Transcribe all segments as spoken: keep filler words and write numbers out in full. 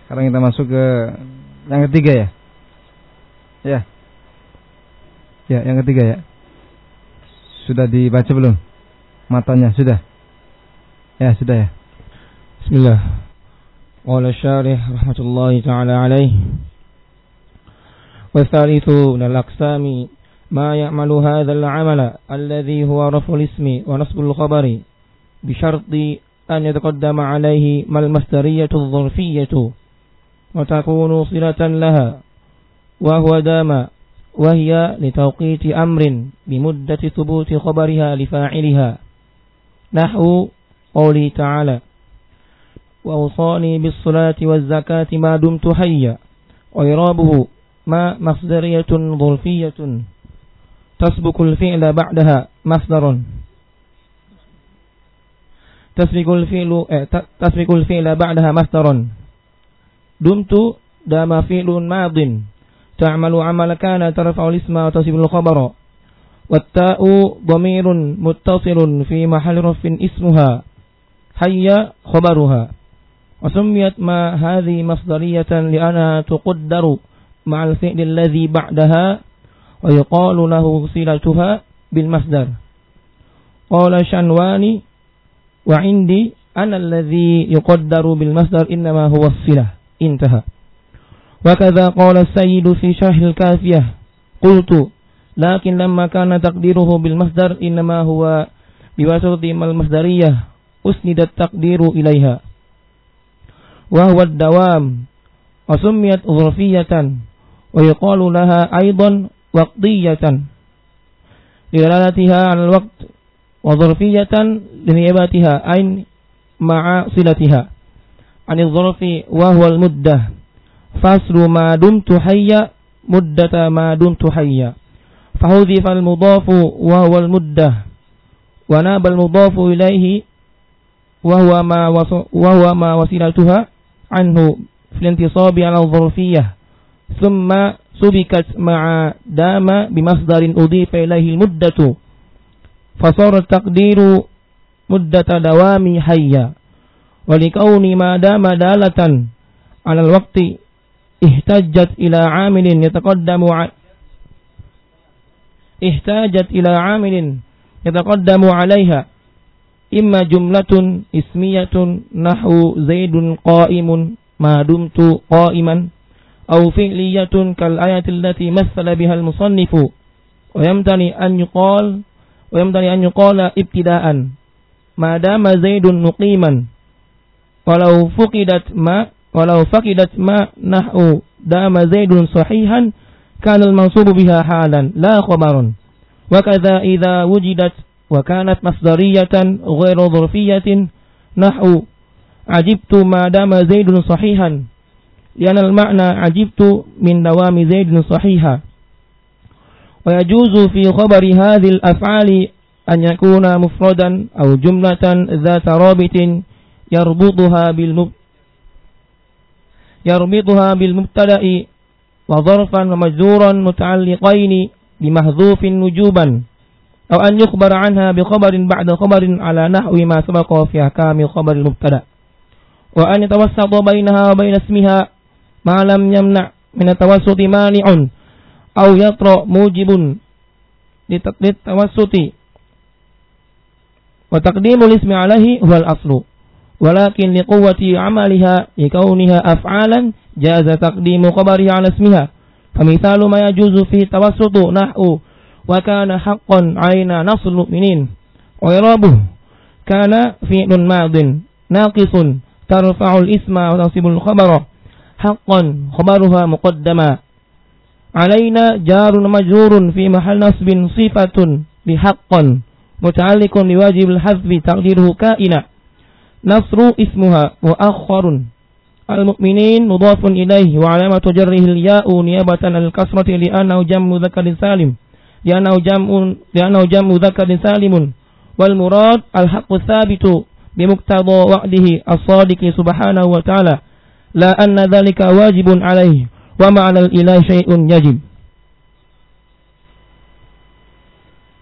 Sekarang kita masuk ke yang ketiga ya. Ya. Ya, yang ketiga ya. Sudah dibaca belum? Matanya sudah. Ya, sudah ya. Bismillah. Qala syarih rahmatullahi ta'ala alaih. Wa thalithu min al-aqsami ma ya'malu hadha al-'amala alladhi huwa raf'ul ismi wa nasbul khabari bi syarti an yataqaddama alaihi mal masdariyatu adh-dhurfiyyatu wa takunu silatan laha wa huwa dama wa hiya li tawqiti amrin bi muddati thubuti khabariha li fa'iliha nahwu qawli ta'ala wa awsani bis salati waz zakati ma dumtu hayya wa irabuhu ma masdariyatun dhurfiyyatun tasbukul fi'la ba'daha masdarun tasbikul fi'lu eh, tasbikul fi'la ba'daha masdarun dumtu dama fi'lun madin ta'malu 'amala kana tarfa'u al-isma wa tasibul khabara watta'u dhamirun muttasilun fi mahalli raf'in ismuha hayya khabaruha wa summiyat ma hadhi masdariyatan li'annaha tuqaddaru ma'al fi'li alladhi ba'daha wa yuqalu lahu silatuha bil masdar. Qala Shanwani wa 'indi anna alladhi yuqaddaru bil masdar innama huwa as-silah. Intaha. Wa kadza qala as-sayyid fi syarh al-kafiyah. Qultu lakin lamma kana taqdiruhu bil masdar innama huwa biwasati mal masdariyah usnidat taqdiru ilaiha wa huwa ad-dawam wa summiyat dhurfiyatan wa yuqalu laha aidan waqtiyatan lidalalatiha 'ala al-waqt wa dhurfiyatan liniyabatiha ain ma'a silatiha 'ani adh-dhurfi wa huwa al-muddah faslu ma dumtu hayya muddata ma dumtu hayya fahudhifa al-mudhafu wa huwa al-muddah wa naba al-mudhafu ilayhi wa huwa ma wa huwa ma wasilatuha anhu fil intisabi 'ala adh-dhurfiyyah thumma subikat ma'a dama bimasdarin udhifa ilayhi al-muddatu fasara taqdiru muddata dawami hayya wa likawni ma dama dalatan 'ala al-waqti ihtajat ila 'amilin yataqaddamu ihtajat ila 'amilin yataqaddamu 'alayha imma jumlatun ismiyatun nahwu zaidun qa'imun ma dumtu qa'iman aw fi'liyatun kal ayati allati mathala biha al musannifu wa yamtani an yuqal wa yamtani an yuqala ibtida'an ma dama zaidun muqiman walau fuqidat ma walau faqidat ma nahwu dama zaidun sahihan kana al mansubu biha halan la khabaran wa kadza idza wujidat wa kanat masdariyatan ghairu dhurfiyatin nahwu ajibtu ma dama zaidun sahihan li'anna al-ma'na ajibtu min dawami zaidun sahiha wa yajuzu fi khabari hadhihi al-af'ali an yakuna mufradan aw jumlatan dhata rabitin yarbutuha bil mub yarbutuha bil mubtada'i wa dharfan wa majzuran muta'alliqaini bi mahdhufin wujuban أو أن يخبر عنها بخبر بعد خبر على نحو ما سبق في أحكام خبر المبتدأ وأن يتوسط بينها وبين اسمها ما لم يمنع من التوسط مانع أو يطرأ موجب للتوسط وتقديم الاسم عليه هو الأصل ولكن لقوة عملها لكونها أفعالا جاز تقديم خبرها على اسمها فمثال ما يجوز فيه التوسط نحو وكان حقا علينا نصر المؤمنين وإرابه كان فعل ماض ناقص ترفع الاسم وتنصب الخبر حقا خبرها مقدما علينا جار مجرور في محل نصب صفة بحقا متعلق بواجب الحذف تقديره كائنا نصر اسمها مؤخر المؤمنين مضاف إليه وعلامة جره الياء نيابة عن الكسرة لأنه جمع ذكر سالم لأنه جمع لأنه جمع ذكر سالم والمراد الحق الثابت بمقتضى وعده الصادق سبحانه وتعالى لا أن ذلك واجب عليه وما على الإله شيء يجب.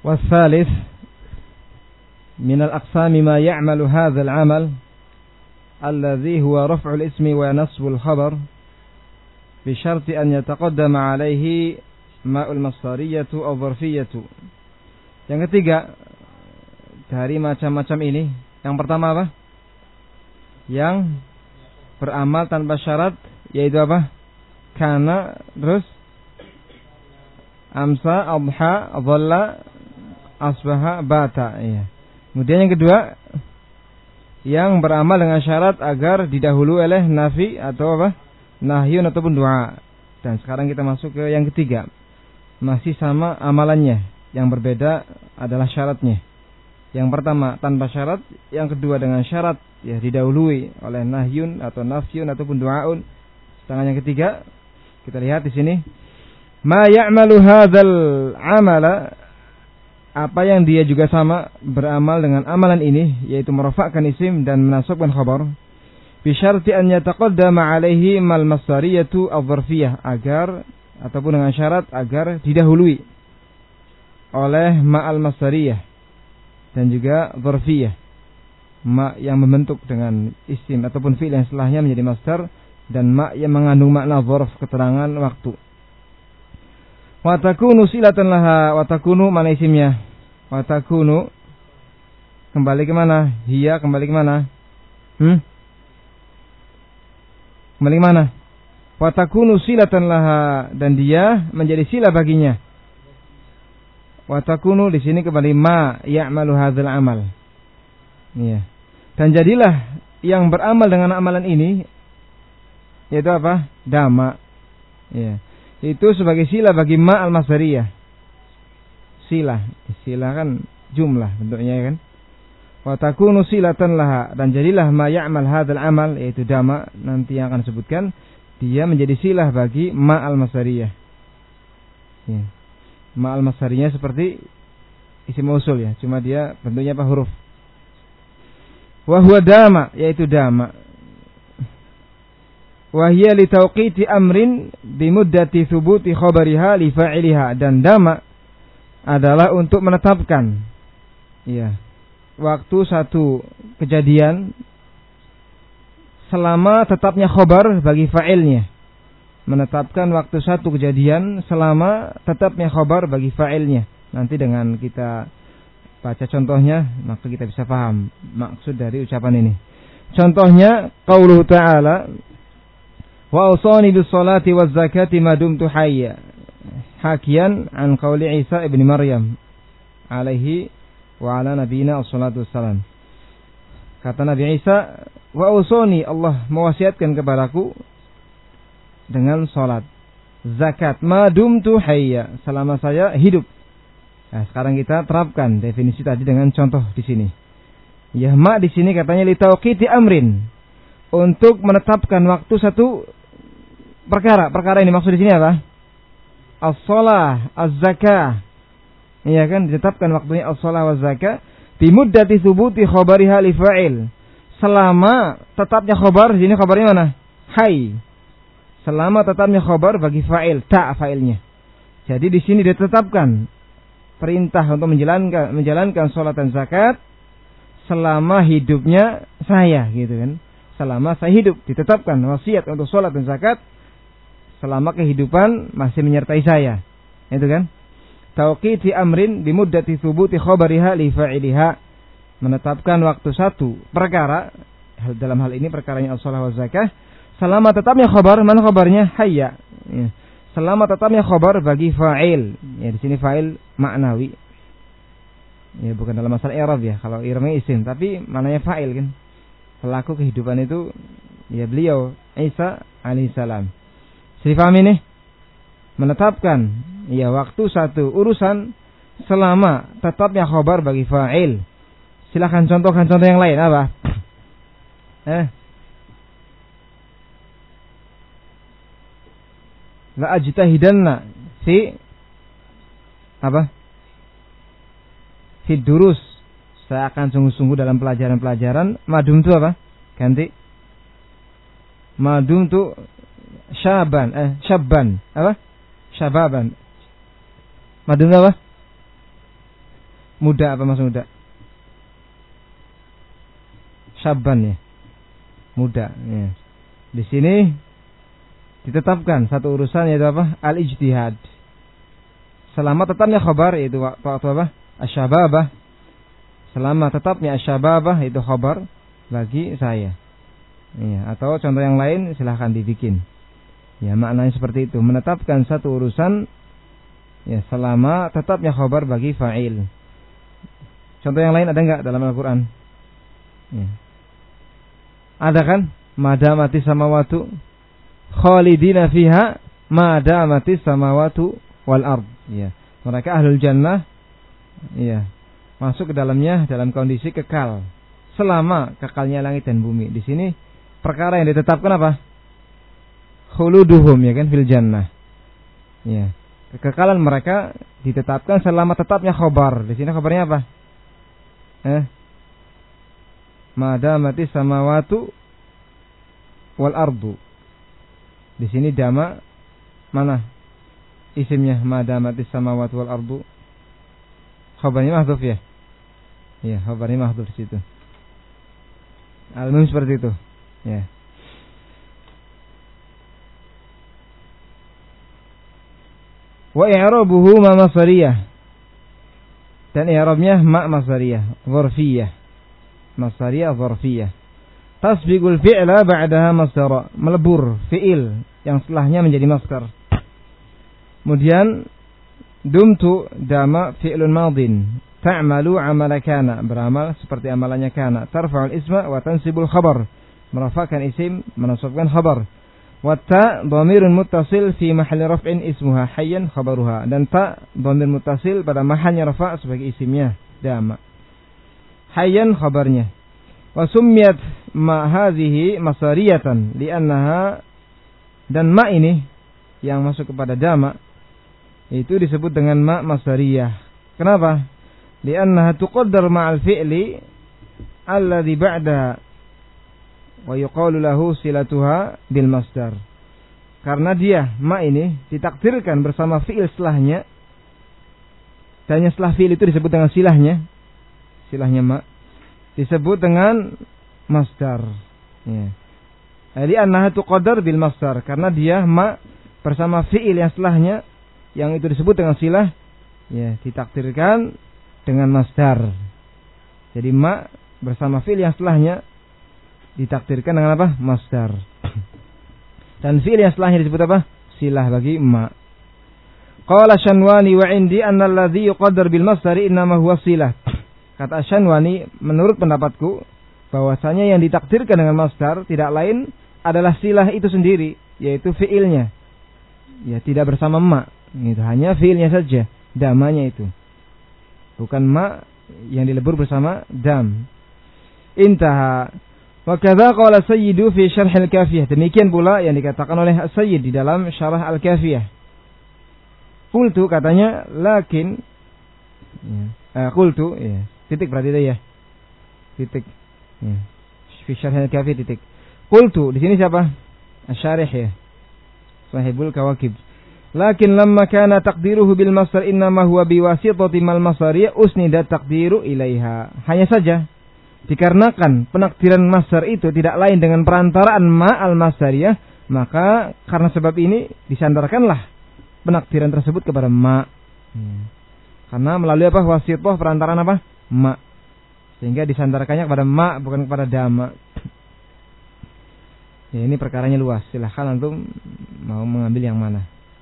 والثالث من الأقسام ما يعمل هذا العمل alladhi huwa raf'ul ismi wa nasbul khabar bi syarti an yataqaddama alaihi ma'ul masdariyatu aw dharfiyatu. Yang ketiga dari macam-macam ini, yang pertama apa? Yang beramal tanpa syarat, yaitu apa? Kana, terus amsa, adha, dhalla, asbaha, bata. Ya. Kemudian yang kedua, yang beramal dengan syarat agar didahului oleh nafi atau apa? Nahyun ataupun doa. Dan sekarang kita masuk ke yang ketiga. Masih sama amalannya, yang berbeda adalah syaratnya. Yang pertama tanpa syarat, yang kedua dengan syarat, ya didahului oleh nahyun atau nafyun ataupun doaun. Sedangkan yang ketiga, kita lihat di sini, ma ya'malu hadzal amala, apa yang dia juga sama beramal dengan amalan ini, yaitu merafa'kan isim dan menasabkan khabar, bi syarti an yataqaddama alaihi mal masdariyatu adh-dharfiyah, agar ataupun dengan syarat agar didahului oleh ma'al masdariyah dan juga dzarfiyah, ma yang membentuk dengan isim ataupun fi'il yang setelahnya menjadi masdar, dan ma yang mengandung makna dzarf, keterangan waktu. Wa takunu silatan laha, wa takunu mana isimnya? Wa takunu kembali ke mana? Hiya kembali ke mana? Hmm? Kembali ke mana? Wa takunu silatan laha, dan dia menjadi sila baginya. Wa takunu di sini kembali ma ya'malu hadzal amal. Iya. Dan jadilah yang beramal dengan amalan ini, yaitu apa? Dama. Iya. Itu sebagai sila bagi ma al-masdariyah. Sila, sila kan jumlah bentuknya kan. Wa takunu silatan laha, dan jadilah ma ya'mal hadzal amal, yaitu dama, nanti yang akan sebutkan, dia menjadi silah bagi ma al-masdariyah. Ya. Ma al-masdariyah seperti isim mausul ya, cuma dia bentuknya apa? Huruf. Wa huwa dama, yaitu dama. Wa hiya li tawqiti amrin bi muddati thubuti khabariha li fa'iliha, dan dama adalah untuk menetapkan ya waktu satu kejadian selama tetapnya khabar bagi fa'ilnya. Menetapkan waktu satu kejadian selama tetapnya khabar bagi fa'ilnya. Nanti dengan kita baca contohnya, maka kita bisa paham maksud dari ucapan ini. Contohnya qauluhu ta'ala, wa awsani bis salati waz zakati ma dumtu hayya, hakian an qauli Isa ibn Maryam alaihi wa ala nabiyina wassalatu wassalam. Kata Nabi Isa, wa awsani, Allah mewasiatkan kepadaku dengan salat, zakat, ma dumtu hayya, selama saya hidup. Nah, sekarang kita terapkan definisi tadi dengan contoh di sini. Ya, ma di sini katanya li tauqiti amrin, untuk menetapkan waktu satu perkara. Perkara ini maksud di sini apa? As-shalah, az-zakah. Iya kan, ditetapkan waktunya as-shalah wa zakah bi muddati thubuti khabariha li fa'il. Selama tetapnya khabar, di sini khabarnya mana? Hay. Selama tetapnya khabar bagi fa'il, ta fa'ilnya. Jadi di sini ditetapkan perintah untuk menjalankan menjalankan salat dan zakat selama hidupnya saya, gitu kan. Selama saya hidup ditetapkan wasiat untuk salat dan zakat selama kehidupan masih menyertai saya. Itu kan? Tauqiti amrin bi muddati thubuti khabariha li fa'iliha, menetapkan waktu satu perkara, dalam hal ini perkaranya as-shalah wa zakah, selama tetapnya khabar, mana khabarnya? Hayya. Ya. Selama tetapnya khabar bagi fa'il. Ya, di sini fa'il maknawi. Ya, bukan dalam masalah i'rab ya. Kalau i'rabnya isim, tapi maknanya fa'il kan. Pelaku kehidupan itu ya beliau Isa alaihissalam. Saya paham ini? Menetapkan ya waktu satu urusan selama tetapnya khabar bagi fa'il. Silakan contohkan contoh yang lain apa? Eh? La ajtahidanna fi apa? Fi durus. Saya akan sungguh-sungguh dalam pelajaran-pelajaran. Madum itu apa? Ganti. Madum itu syaban, eh syabban, apa? Syababan. Madum itu apa? Muda, apa maksud muda? Syabban ya. muda. Ya. Di sini ditetapkan satu urusan yaitu apa? Al-ijtihad. Selama tetapnya khabar yaitu waktu apa? Asyababah. Selama tetapnya asyababah itu khabar bagi saya. Ya, atau contoh yang lain silahkan dibikin. Ya, maknanya seperti itu, menetapkan satu urusan ya selama tetapnya khabar bagi fa'il. Contoh yang lain ada enggak dalam Al-Qur'an? Ya. Ada kan? Madamati samawatu khalidina fiha madamati samawatu wal ard. Ya. Mereka ahlul jannah ya, masuk ke dalamnya dalam kondisi kekal selama kekalnya langit dan bumi. Di sini perkara yang ditetapkan apa? Khuluduhum ya kan fil jannah. Ya. Kekekalan mereka ditetapkan selama tetapnya khabar. Di sini khabarnya apa? Eh? Madamati samawatu wal ardu. Di sini dama mana? Isimnya madamati samawatu wal ardu. Khabarnya mahdhuf ya? Ya, khabarnya mahdhuf di situ. Al-muhim seperti itu. Ya. Wa i'rabuhu ma masdariyah. Dan i'rabnya ma masdariyah, dzarfiyah. Masdariyah dzarfiyah. Tasbiqul fi'la ba'daha masdar, melebur fi'il yang setelahnya menjadi masdar. Kemudian dumtu dama fi'lun madin, ta'malu 'amala kana, beramal seperti amalannya kana, tarfa'ul isma wa tansibul khabar, merafakan isim, menasabkan khabar. Wa ta dhamirun muttasil fi mahalli raf'in ismuha hayyan khabaruha, dan ta dhamir muttasil pada mahalnya rafa' sebagai isimnya dama, hayyan khabarnya. Wa summiyat ma hadhihi masariyatan li'annaha, dan ma ini yang masuk kepada dama itu disebut dengan ma masariyah. Kenapa? Li'annaha tuqaddar ma'al fi'li alladhi ba'daha wa yuqalu lahu silatuha bil masdar. Karena dia ma ini ditakdirkan bersama fi'il setelahnya, dan yang setelah fi'il itu disebut dengan silahnya. Silahnya ma disebut dengan masdar. Ya. Jadi annaha tuqaddar bil masdar, karena dia ma bersama fi'il yang setelahnya yang itu disebut dengan silah, ya, ditakdirkan dengan masdar. Jadi ma bersama fi'il yang setelahnya ditakdirkan dengan apa? Masdar. Dan fi'il yang setelahnya disebut apa? Silah bagi ma. Qala Syanwani wa indi anna alladhi yuqaddar bil masdari innama huwa silah. Kata Syanwani, menurut pendapatku bahwasanya yang ditakdirkan dengan masdar tidak lain adalah silah itu sendiri, yaitu fi'ilnya. Ya, tidak bersama ma. Itu hanya fi'ilnya saja, damanya itu. Bukan ma yang dilebur bersama dam. Intaha. Wa kadza qala Sayyidu fi Syarh Al-Kafiyah. Demikian pula yang dikatakan oleh Sayyid di dalam Syarah Al-Kafiyah. Qultu, katanya, lakin ya, uh, qultu ya, titik berarti itu ya. Titik. Ya. Fi Syarh Al-Kafiyah titik. Qultu, di sini siapa? Asy-Syarih ya. Sahibul Kawakib. Lakin lamma kana taqdiruhu bil masdar innama huwa biwasitati mal masdariyah usnida taqdiru ilaiha. Hanya saja dikarenakan penakdiran masdar itu tidak lain dengan perantaraan ma al masdariyah, maka karena sebab ini disandarkanlah penakdiran tersebut kepada ma. Hmm. Karena melalui apa? Wasithah, perantaraan apa? Ma. Sehingga disandarkannya kepada ma, bukan kepada dama. Ya, ini perkaranya luas. Silahkan antum mau mengambil yang mana.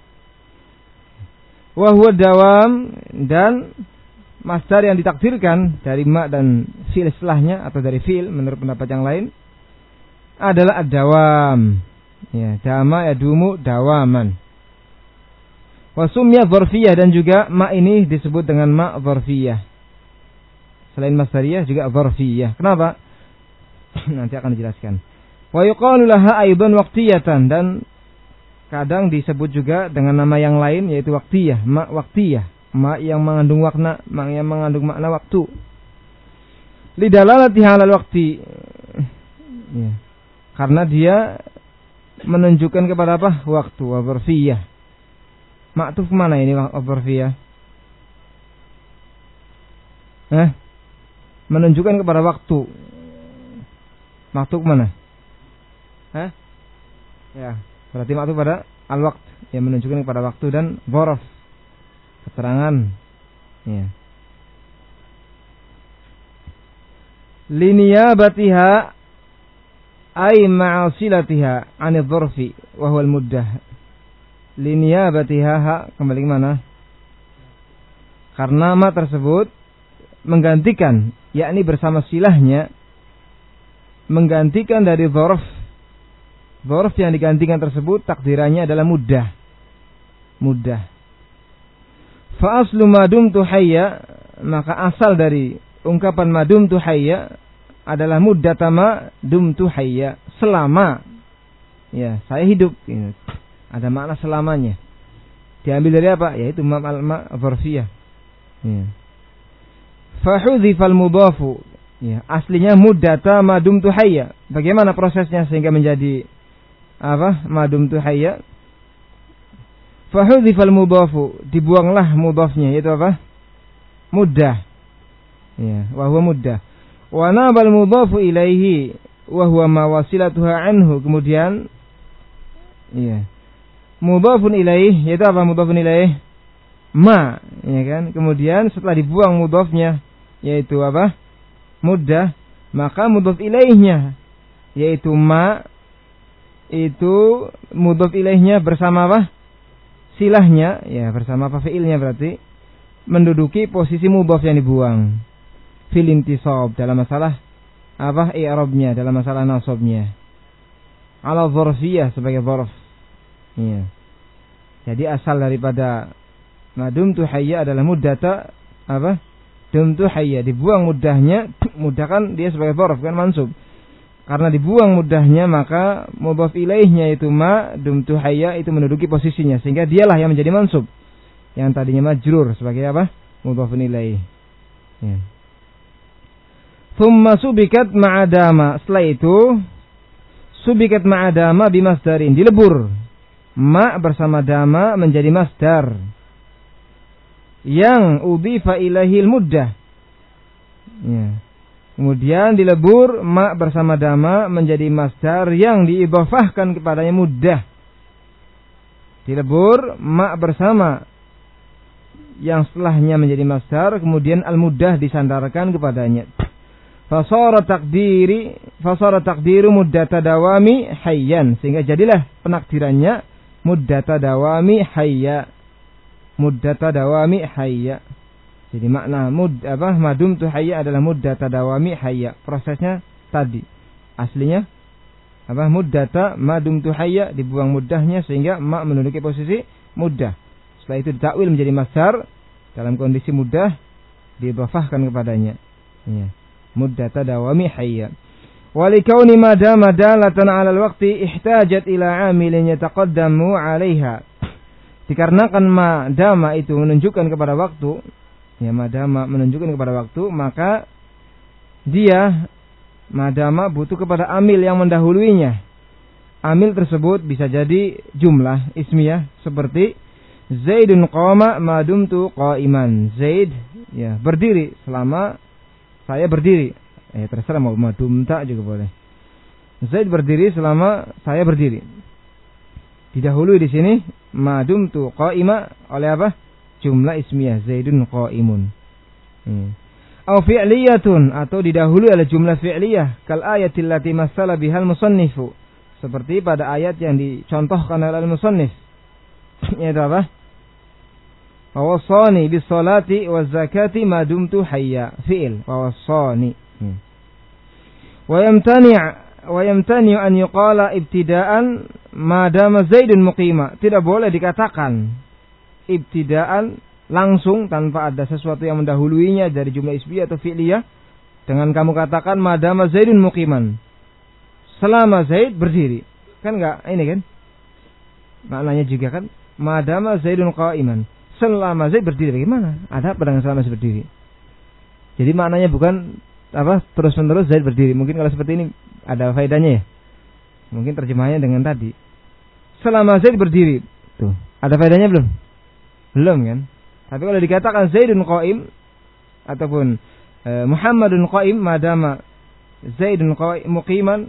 Wa huwa dawam, dan masdar yang ditakdirkan dari ma dan fi'il setelahnya atau dari fi'il menurut pendapat yang lain adalah ad-dawam. Ya, dama yadumu dawaman. Wa summiya dzarfiyah, dan juga ma ini disebut dengan ma dzarfiyah. Selain masdariyah juga dzarfiyah. Kenapa? Nanti akan dijelaskan. Wa yuqalu laha aidan waqtiyatan, dan kadang disebut juga dengan nama yang lain yaitu waqtiyah, ma waqtiyah, ma yang mengandung makna, ma yang mengandung makna waktu. Lidalalati halal waqti. Ya. Karena dia menunjukkan kepada apa? Waktu, wa dzarfiyah. Maktuf mana ini wa dzarfiyah? Eh? Menunjukkan kepada waktu. Maktuf mana? Hah? Ya, berarti maktub pada al-waqt yang menunjukkan kepada waktu dan dzaraf keterangan. Ya. Liniyabatiha ay ma'asilatiha 'ani dzarfi wa huwa al-muddah. Liniyabatiha kembali ke mana? Karena ma tersebut menggantikan, yakni bersama silahnya menggantikan dari dzarf. Dzarf yang digantikan tersebut takdirannya adalah muddah. Muddah. Fa aslu ma dumtu hayya, maka asal dari ungkapan ma dumtu hayya adalah muddatama dumtu hayya, selama ya saya hidup. Ini ada makna selamanya. Diambil dari apa? Yaitu ma al-ma dzarfiyah. Ya. Fa hudzifal mudhafu. Ya, aslinya muddata ma dumtu hayya. Bagaimana prosesnya sehingga menjadi apa? Ma dumtu hayya. Fa hudzifal mudhafu, dibuanglah mudhafnya, yaitu apa? Muddah. Ya, wa huwa muddah. Wa nabal mudhafu ilaihi wa huwa ma wasilatuha anhu. Kemudian ya. Mudhafun ilaih, yaitu apa mudhafun ilaih? Ma, ya kan? Kemudian setelah dibuang mudhafnya, yaitu apa? Muddah, maka mudhaf ilaihnya, yaitu ma, itu mudhaf ilaihnya bersama apa? Silahnya, ya bersama apa fiilnya berarti menduduki posisi mudhaf yang dibuang. Fil intisab, dalam masalah apa? I'rabnya, dalam masalah nasabnya. Ala dzarfiyah sebagai dzarf. Ya. Jadi asal daripada madum tu hayya adalah muddata apa? Dum tu hayya, dibuang muddahnya, muddah kan dia sebagai dzarf kan mansub. Karena dibuang muddahnya maka mudhaf ilaihnya itu ma dum tu hayya itu menduduki posisinya sehingga dialah yang menjadi mansub. Yang tadinya majrur sebagai apa? Mudhafun ilaih. Ya. Thumma subikat ma'adama, setelah itu subikat ma'adama bimasdarin, dilebur ma bersama dama menjadi masdar yang udhifa ilahil muddah. Ya. Kemudian dilebur ma bersama dama menjadi masdar yang diidhafahkan kepadanya muddah. Dilebur ma bersama yang setelahnya menjadi masdar, kemudian al-muddah disandarkan kepadanya. Fasara takdiri fasara takdiru muddata dawami hayyan, sehingga jadilah penakdirannya muddata dawami hayya. Muddata dawami hayya. Jadi makna mud apa madum tu hayya adalah muddata dawami hayya. Prosesnya tadi aslinya apa? Muddata madum tu hayya, dibuang muddahnya sehingga ma menduduki posisi muddah. Setelah itu ditakwil menjadi masdar dalam kondisi muddah diidhafahkan kepadanya. Ya. Muddata dawami hayya. Walikauni madama dalatan 'ala al-waqti ihtajat ila 'amilin yataqaddamu 'alaiha. Dikarenakan madama itu menunjukkan kepada waktu, ya madama menunjukkan kepada waktu, maka dia madama butuh kepada amil yang mendahuluinya. Amil tersebut bisa jadi jumlah ismiyah seperti Zaidun qama ma dumtu qa'iman. Zaid ya berdiri selama saya berdiri. Eh terserah mau madumta juga boleh. Zaid berdiri selama saya berdiri. Didahului di sini madumtu qa'ima oleh apa? Jumlah ismiyah Zaidun qa'imun. Hmm. Au fi'liyatun, atau didahului oleh jumlah fi'liyah kal ayatil lati masala bihal musannifu. Seperti pada ayat yang dicontohkan oleh al-musannif. Yaitu apa? Wa wassani bis salati waz zakati ma dumtu hayya. Fi'il wa wassani. Hmm. Wa yamtani' wa yamtani' an yuqala ibtida'an ma dama Zaidun muqima. Tidak boleh dikatakan ibtida'an langsung tanpa ada sesuatu yang mendahuluinya dari jumlah ismiyah atau fi'liyah dengan kamu katakan ma dama Zaidun muqiman. Selama Zaid berdiri. Kan enggak ini kan? Maknanya juga kan ma dama Zaidun qa'iman. Selama Zaid berdiri, bagaimana? Ada apa dengan selama Zaid berdiri? Jadi maknanya bukan apa terus menerus Zaid berdiri. Mungkin kalau seperti ini ada faedahnya ya. Mungkin terjemahnya dengan tadi. Selama Zaid berdiri, tuh ada faedahnya belum? Belum kan? Tapi kalau dikatakan Zaidun qa'im ataupun e, Muhammadun qa'im madama Zaidun qa'im muqiman,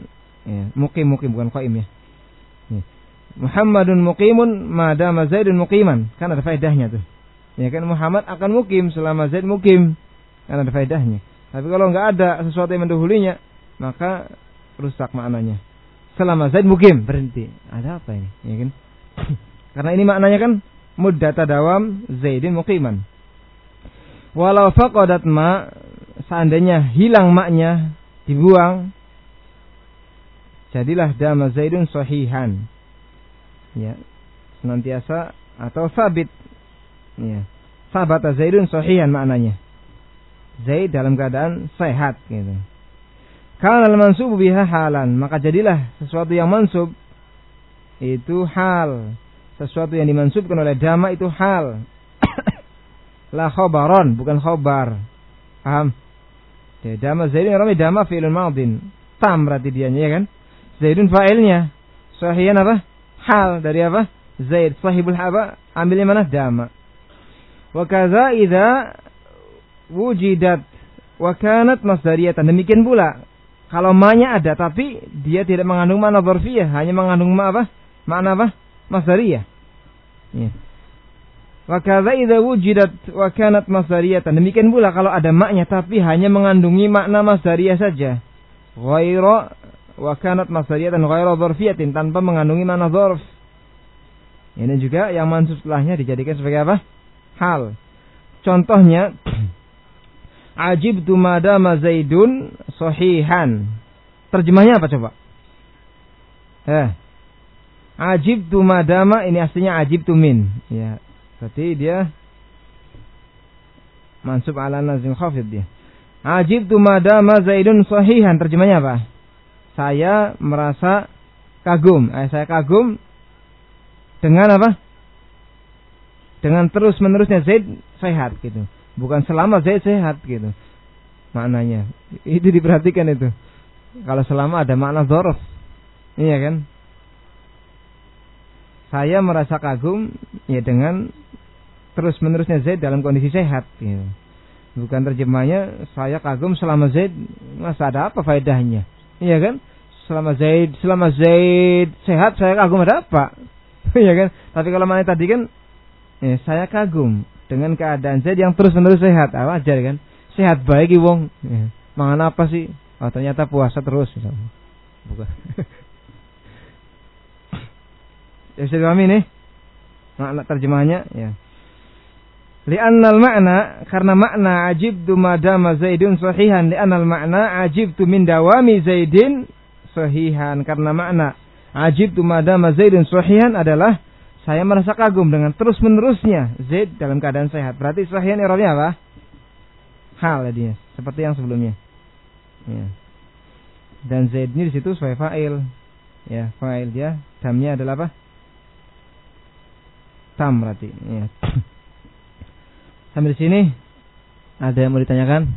Ya, mukim mukim bukan qaim ya. Ya. Muhammadun muqimun madama Zaidun muqiman. Kan ada faedahnya tuh. Ya kan Muhammad akan mukim selama Zaid mukim. Kan ada faedahnya. Tapi kalau enggak ada sesuatu yang mendahulinya, maka rusak maknanya. Selama Zaid mukim, berhenti. Ada apa ini? Ya kan? Karena ini maknanya kan muddata dawam Zaidin muqiman. Walau faqadat ma, seandainya hilang maknya, dibuang, jadilah dama Zaidun sahihan. Ya, senantiasa atau sabit. Ya. Sabata Zaidun sahihan maknanya. Zaid dalam keadaan sehat gitu. Kana al-mansubu biha halan, maka jadilah sesuatu yang mansub itu hal. Sesuatu yang dimansubkan oleh dama itu hal. La khobaron, bukan khobar. Paham? Ya, dama Zaidun rami dama fi'lun madin. Tam berarti dianya ya kan? Zaidun fa'ilnya. Sahihan apa? Hal dari apa? Zaid. Sahibul apa? Ambilnya mana? Dama. Wa kaza idza wujidat wa kanat masdariyatan. Demikian pula kalau ma-nya ada tapi dia tidak mengandung makna dzarfiyah, hanya mengandung ma apa? Makna apa? Masdariyah. Ya. Wa kadza idza wujidat wa kanat masdariyatan. Demikian pula kalau ada maknya tapi hanya mengandungi makna masdariyah saja. Ghaira wa kanat masdariyatan ghaira dzarfiyatin, tanpa mengandungi makna dzarf. Ini juga yang mansub setelahnya dijadikan sebagai apa? Hal. Contohnya ajibtu madama Zaidun sahihan. Terjemahnya apa coba? Eh. Ajibtu madama, ini aslinya ajibtu min. Ya. Berarti dia mansub ala nazim khafid dia. Ajibtu madama Zaidun sahihan. Terjemahnya apa? Saya merasa kagum. Eh, saya kagum dengan apa? Dengan terus menerusnya Zaid sehat gitu. Bukan selama Zaid sehat gitu. Maknanya. Itu diperhatikan itu. Kalau selama ada makna dzarf. Iya kan? Saya merasa kagum ya dengan terus menerusnya Zaid dalam kondisi sehat gitu. Bukan terjemahnya saya kagum selama Zaid, masa ada apa faedahnya? Iya kan? Selama Zaid, selama Zaid sehat saya kagum, ada apa? Iya kan? Tapi kalau mana tadi kan ya, saya kagum dengan keadaan Zaid yang terus menerus sehat. Ah, wajar kan? Sehat baik iki wong. Ya. Mangan apa sih? Oh, ternyata puasa terus. Bukan. Ya, bisa dipahami nih makna terjemahannya ya. Li'annal makna, karena makna ajibtu madama Zaidun sahihan, li'annal makna ajibtu min dawami Zaidin sahihan, karena makna ajibtu madama Zaidun sahihan adalah saya merasa kagum dengan terus menerusnya Zaid dalam keadaan sehat. Berarti sahihan i'rabnya apa? Hal dia, seperti yang sebelumnya. Ya. Dan Zaid ini di situ sebagai fa'il. Ya, fa'il dia, damnya adalah apa? Tam berarti. Ya. Sampai di sini ada yang mau ditanyakan?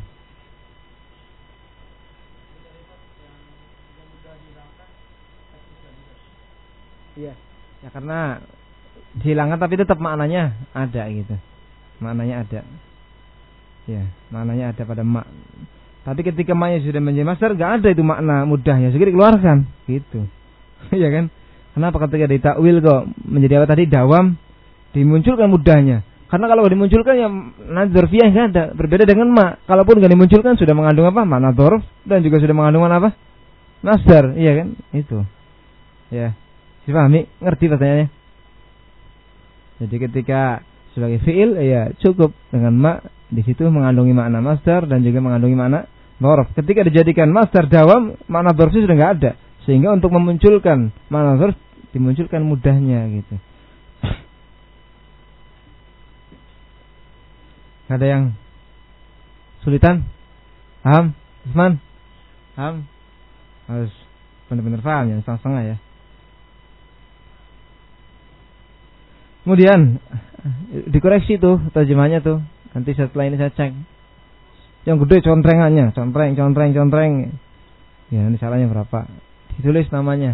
Iya. Ya karena dihilangkan tapi tetap maknanya ada gitu. Maknanya ada. Ya, maknanya ada pada mak. Tapi ketika maknya sudah menjadi masdar, enggak ada itu makna mudahnya, segera dikeluarkan gitu. Iya kan? Kenapa ketika ditakwil kok menjadi apa tadi dawam dimunculkan mudahnya? Karena kalau dimunculkan ya nanti dzarfiyah enggak ada, berbeda dengan ma. Kalaupun enggak dimunculkan sudah mengandung apa? Makna dzarf dan juga sudah mengandung apa? Masdar, iya kan? Itu. Ya. Dipahami? Ngerti pertanyaannya? Jadi ketika sebagai fiil ya cukup dengan ma, di situ mengandungi makna masdar dan juga mengandungi makna dzarf. Ketika dijadikan masdar dawam, makna dzarfnya sudah enggak ada. Sehingga untuk memunculkan makna dzarf dimunculkan mudahnya gitu. Ada yang sulitan? Paham? Usman? Paham? Harus benar-benar paham ya, setengah-setengah ya. Kemudian dikoreksi tuh terjemahannya tuh. Nanti setelah ini saya cek. Yang gede contrengannya, contreng, contreng, contreng. Ya, ini salahnya berapa? Ditulis namanya.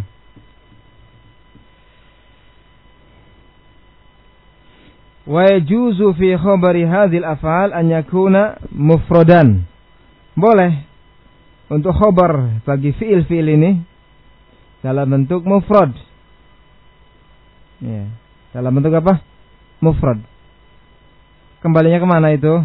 Wa yajuzu fi khabari hadhil af'al an yakuna mufradan. Boleh untuk khabar bagi fiil-fiil ini dalam bentuk mufrad. Ya, dalam bentuk apa? Mufrad. Kembalinya kemana itu?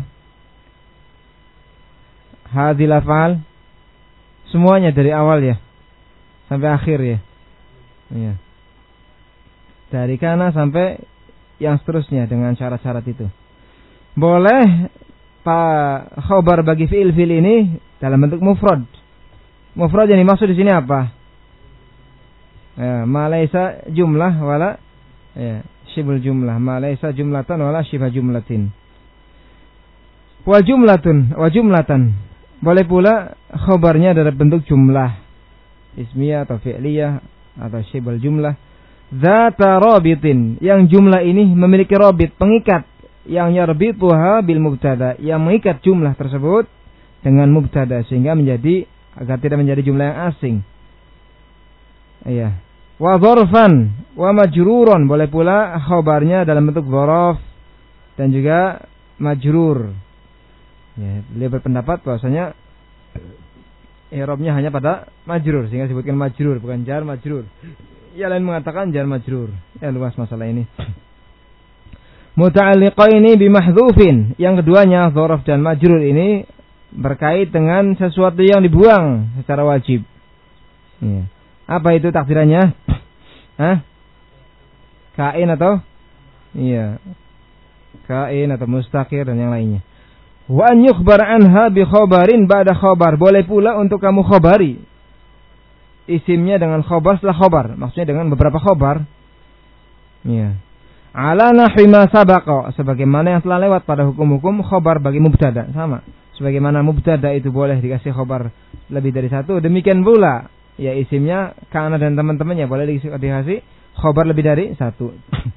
Hadhil af'al semuanya dari awal ya sampai akhir ya. Ya. Dari kana sampai yang seterusnya dengan syarat-syarat itu. Boleh pak khobar bagi fiil-fiil ini dalam bentuk mufrad. Mufrad yang dimaksud di sini apa? Ya, ma laisa jumlah wala ya, syibul jumlah, ma laisa jumlatan wala syibha jumlatin. Wa jumlatun, wa jumlatan. Boleh pula khobarnya dalam bentuk jumlah, ismiyah atau fi'liyah atau syibul jumlah. Zata rabitin, yang jumlah ini memiliki rabit, pengikat, yang yarbituha bil mubtada, yang mengikat jumlah tersebut dengan mubtada sehingga menjadi agar tidak menjadi jumlah yang asing. Iya. Wa dzarfan wa majruron, boleh pula khabarnya dalam bentuk dzaraf dan juga majrur. Ya, beliau berpendapat bahwasanya i'rabnya hanya pada majrur sehingga disebutkan majrur bukan jar majrur. Yang lain mengatakan jar majrur. Ya, luas masalah ini. Muta'alliqaini bimahdhufin, yang keduanya dzaraf dan majrur ini berkait dengan sesuatu yang dibuang secara wajib. Ya. Apa itu takdirannya? Hah? Kain atau? Iya. Kain atau mustaqir dan yang lainnya. Wa an yukhbar anha bi khabarin ba'da khabar. Boleh pula untuk kamu khabari isimnya dengan khabar setelah khabar. Maksudnya dengan beberapa khabar. Iya. Ala nahwi ma sabaqa, sebagaimana yang telah lewat pada hukum-hukum khabar bagi mubtada. Sama. Sebagaimana mubtada itu boleh dikasih khabar lebih dari satu, demikian pula ya isimnya kana dan teman-temannya boleh dikasih khabar lebih dari satu.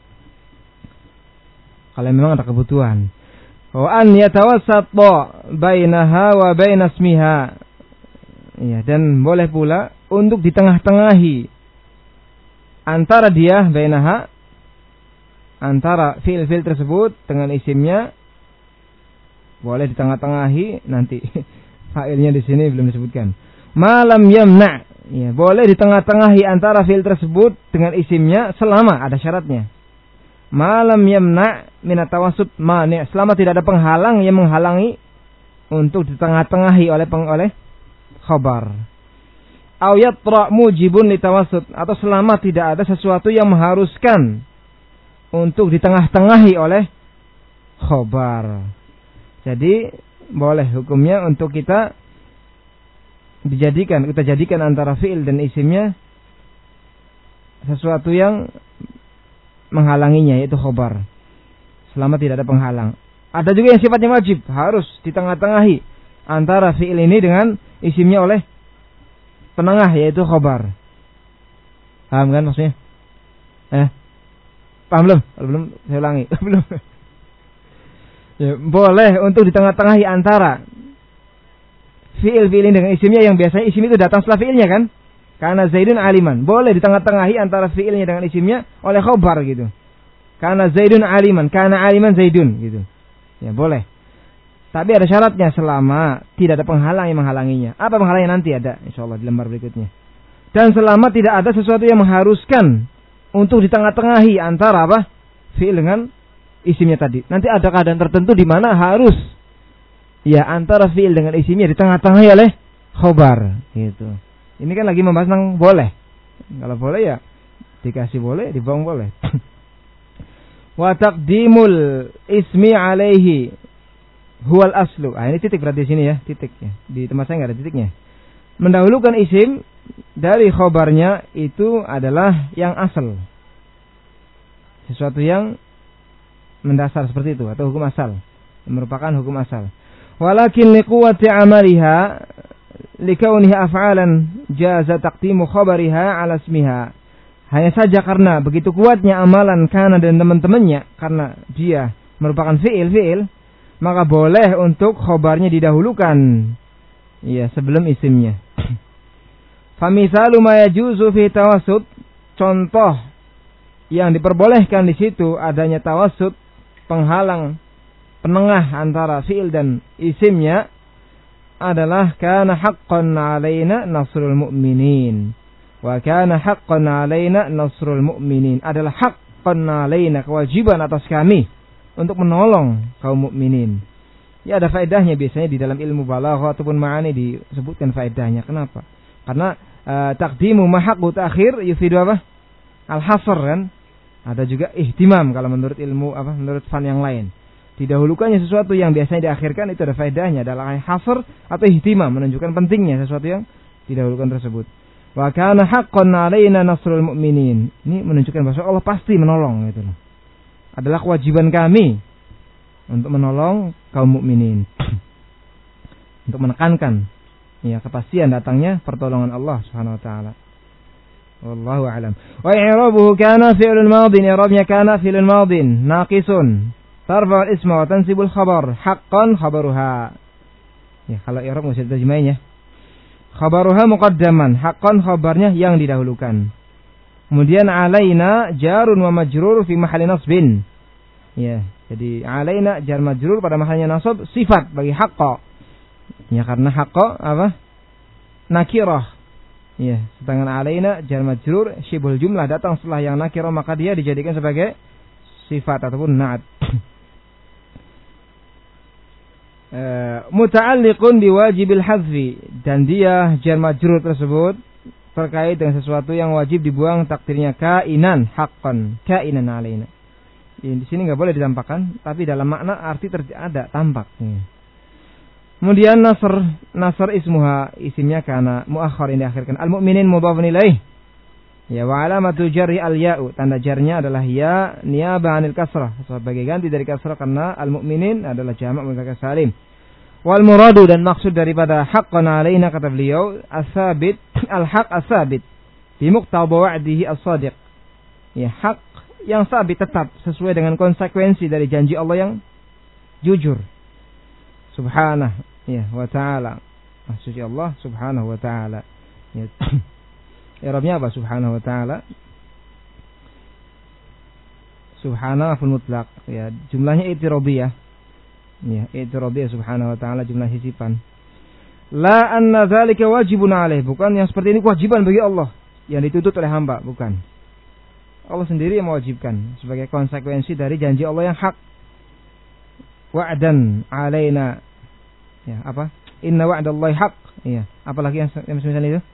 Kalau memang ada kebutuhan. Wa an yatawassata bainaha wa baina ismiha. Ya, dan boleh pula untuk di tengah-tengahi antara dia bainaha, antara fiil-fiil tersebut dengan isimnya, boleh di tengah-tengahi. Nanti failnya di sini belum disebutkan. Malam yamna, ya, boleh di tengah-tengahi antara fiil tersebut dengan isimnya selama ada syaratnya. Malam yamna minat tawassut mani, selama tidak ada penghalang yang menghalangi untuk di tengah-tengahi oleh peng oleh khabar. Au yatra mujibun litawassut, atau selama tidak ada sesuatu yang mengharuskan untuk di tengah-tengahi oleh khabar. Jadi boleh hukumnya untuk kita dijadikan, kita jadikan antara fiil dan isimnya sesuatu yang menghalanginya, yaitu khabar. Selama tidak ada penghalang. Ada juga yang sifatnya wajib, harus di tengah-tengahi antara fiil ini dengan isimnya oleh penengah, yaitu khabar. Paham kan maksudnya? Eh, paham belum? Belum, saya ulangi. Belum. Ya, boleh untuk di tengah-tengahi antara fiil-fiil ini dengan isimnya, yang biasanya isim itu datang setelah fiilnya kan? Karena Zaidun aliman, boleh di tengah-tengahi antara fiilnya dengan isimnya oleh khabar gitu. Karena Zaidun aliman, karena aliman Zaidun gitu. Ya boleh. Tapi ada syaratnya, selama tidak ada penghalang yang menghalanginya. Apa penghalangnya nanti ada insyaallah di lembar berikutnya. Dan selama tidak ada sesuatu yang mengharuskan untuk di tengah-tengahi antara apa? Fiil dengan isimnya tadi. Nanti ada keadaan tertentu di mana harus ya antara fiil dengan isimnya di tengah-tengahi oleh khabar gitu. Ini kan lagi membahas tentang boleh. Kalau boleh ya dikasih boleh, dibuang boleh. Wa taqdimul ismi alaihi huwal aslu. Ah, ini titik berarti di sini ya, titik ya. Di tempat saya enggak ada titiknya. Mendahulukan isim dari khabarnya itu adalah yang asal. Sesuatu yang mendasar seperti itu atau hukum asal. Merupakan hukum asal. Walakin liquwati amaliha likauniha af'alan jaza taqdimu khabariha ala ismiha. Hanya saja karena begitu kuatnya amalan kana dan teman-temannya, karena dia merupakan fiil-fiil, maka boleh untuk khabarnya didahulukan ya sebelum isimnya. Famisalu ma yajuzu fi tawassut, contoh yang diperbolehkan di situ adanya tawassut, penghalang, penengah antara fiil dan isimnya, adalah kana haqqan alaina nasrul mu'minin. Wa kana haqqan 'alaina nasrul mu'minin. Adalah haqqan 'alaina, kewajiban atas kami untuk menolong kaum mukminin. Ya, ada faedahnya biasanya di dalam ilmu balaghah ataupun ma'ani disebutkan faedahnya. Kenapa? Karena uh, taqdimu ma haqqu ta'khir yufidu apa? Al-hasr kan? Ada juga ihtimam kalau menurut ilmu apa? Menurut fan yang lain. Didahulukannya sesuatu yang biasanya diakhirkan itu ada faedahnya, adalah hasr atau ihtimam, menunjukkan pentingnya sesuatu yang didahulukan tersebut. Wa kana haqqan 'alaina nasrul mu'minin. Ini menunjukkan bahwa Allah pasti menolong gitu loh. Adalah kewajiban kami untuk menolong kaum mukminin. Untuk menekankan ya kepastian datangnya pertolongan Allah Subhanahu wa taala. Wallahu a'lam. Wa i'rabuhu kana fi'lun madin, i'rabnya kana fi'lun madin naqisun. Tarfa al-isma wa tansibul khabar, haqqan khabaruha. Ya, kalau i'rab enggak usah diterjemahin ya. Khabaruha muqaddaman, haqqan khabarnya yang didahulukan. Kemudian alaina jarun wa majrur fi mahalli nasbin. Ya, jadi alaina jar majrur pada mahalnya nasab sifat bagi haqqa. Ya, karena haqqa apa? Nakirah. Ya, sedangkan alaina jar majrur syibhul jumlah datang setelah yang nakirah, maka dia dijadikan sebagai sifat ataupun na'at. Uh, muta'alliqun biwajibil hadzfi, dan dia jar majrur tersebut terkait dengan sesuatu yang wajib dibuang takdirnya, kainan haqqan, kainan alaina. Di sini enggak boleh ditampakkan, tapi dalam makna arti ter- ada tampak. Kemudian nasr, nasr ismuha, isimnya kana muakhkhar ini diakhirkan. Al-mu'minin mudhafun ilaih. Ya, wa alamatu jarri al-ya'u, tanda jarnya adalah ya niyaba 'anil kasrah, sebagai ganti dari kasrah karena al-mu'minin adalah jamak mudzakkar salim. Wal muradu, dan maksud daripada haqqan alaina kata beliau as-sabit, al-haq as-sabit bi muqtada wa'dihi as-shadiq. Ya, hak yang sabit tetap sesuai dengan konsekuensi dari janji Allah yang jujur. Subhanahu ya wa ta'ala. Maksudnya Allah subhanahu wa ta'ala. Ya. I'rabnya apa subhanahu wa ta'ala? Subhanahu fil mutlaq. Ya, jumlahnya i'tirabiyah. Ya, i'tirabiyah subhanahu wa ta'ala, jumlah sisipan. La anna dzalika wajibun alaih, bukan yang seperti ini kewajiban bagi Allah yang dituntut oleh hamba, bukan. Allah sendiri yang mewajibkan sebagai konsekuensi dari janji Allah yang hak. Wa'dan alaina. Ya, apa? Inna wa'dallahi haq. Iya, apalagi yang yang semisal itu?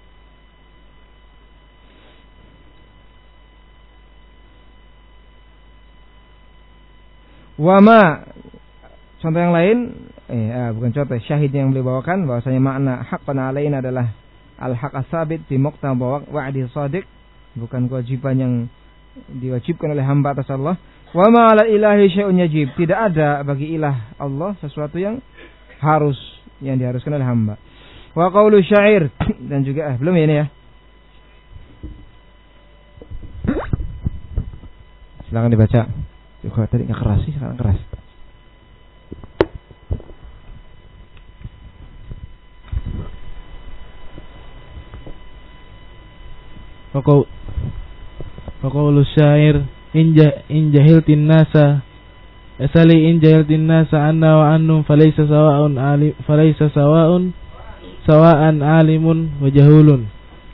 Wama, contoh yang lain, eh ah, bukan contoh, syahid yang beliau bawakan bahwasanya makna haqqan alaina adalah al-haq as-sabit bi muqtada wa'di shadiq, bukan kewajiban yang diwajibkan oleh hamba atas Allah. Wa ma 'ala ilahi syai'un yajib, tidak ada bagi ilah Allah sesuatu yang harus, yang diharuskan oleh hamba. Wa qaulu syair, dan juga eh, belum ya ini ya. Silakan dibaca. Juga tadi enggak keras sih, sekarang keras. Wa Faqaulu syair inja injahiltin nasa asali injahiltin nasa anna wa annum falaysa sawa'un alim falaysa sawa'un sawa'an alimun wa jahulun.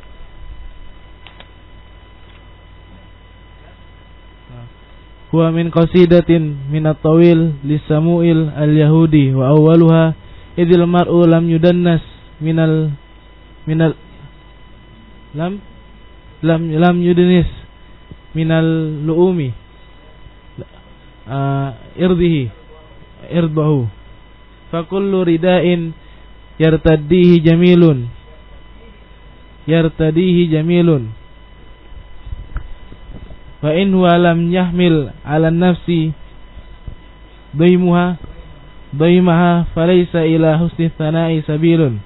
Huwa min qasidatin min at-tawil lisamuil al-yahudi wa awwaluha idil mar'u lam yudannas minal minal lam lam lam yudannis minal lu'umi uh, irdihi irdahu fa kullu rida'in yartadihi jamilun yartadihi jamilun fa in huwa lam yahmil 'ala nafsi daimuha daimaha falaysa ila husni thana'i sabilun.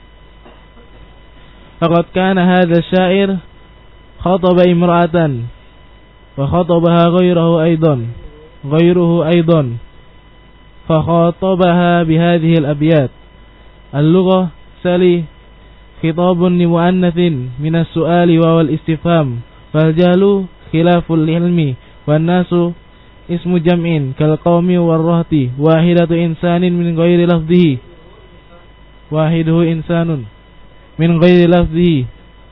Faqad kana hadha syair khataba imra'atan wa khatabaha ghayruhu aidan ghayruhu aidan fa khatabaha bihadhihi al-abyat al-lugha sali khitabun li muannathin min as-su'ali wa wal istifham fal jalu khilaful ilmi wan nasu ismu jam'in kal qaumi war rahti wahidatu insanin min ghairi lafdhihi wahiduhu insanun min ghairi lafdhihi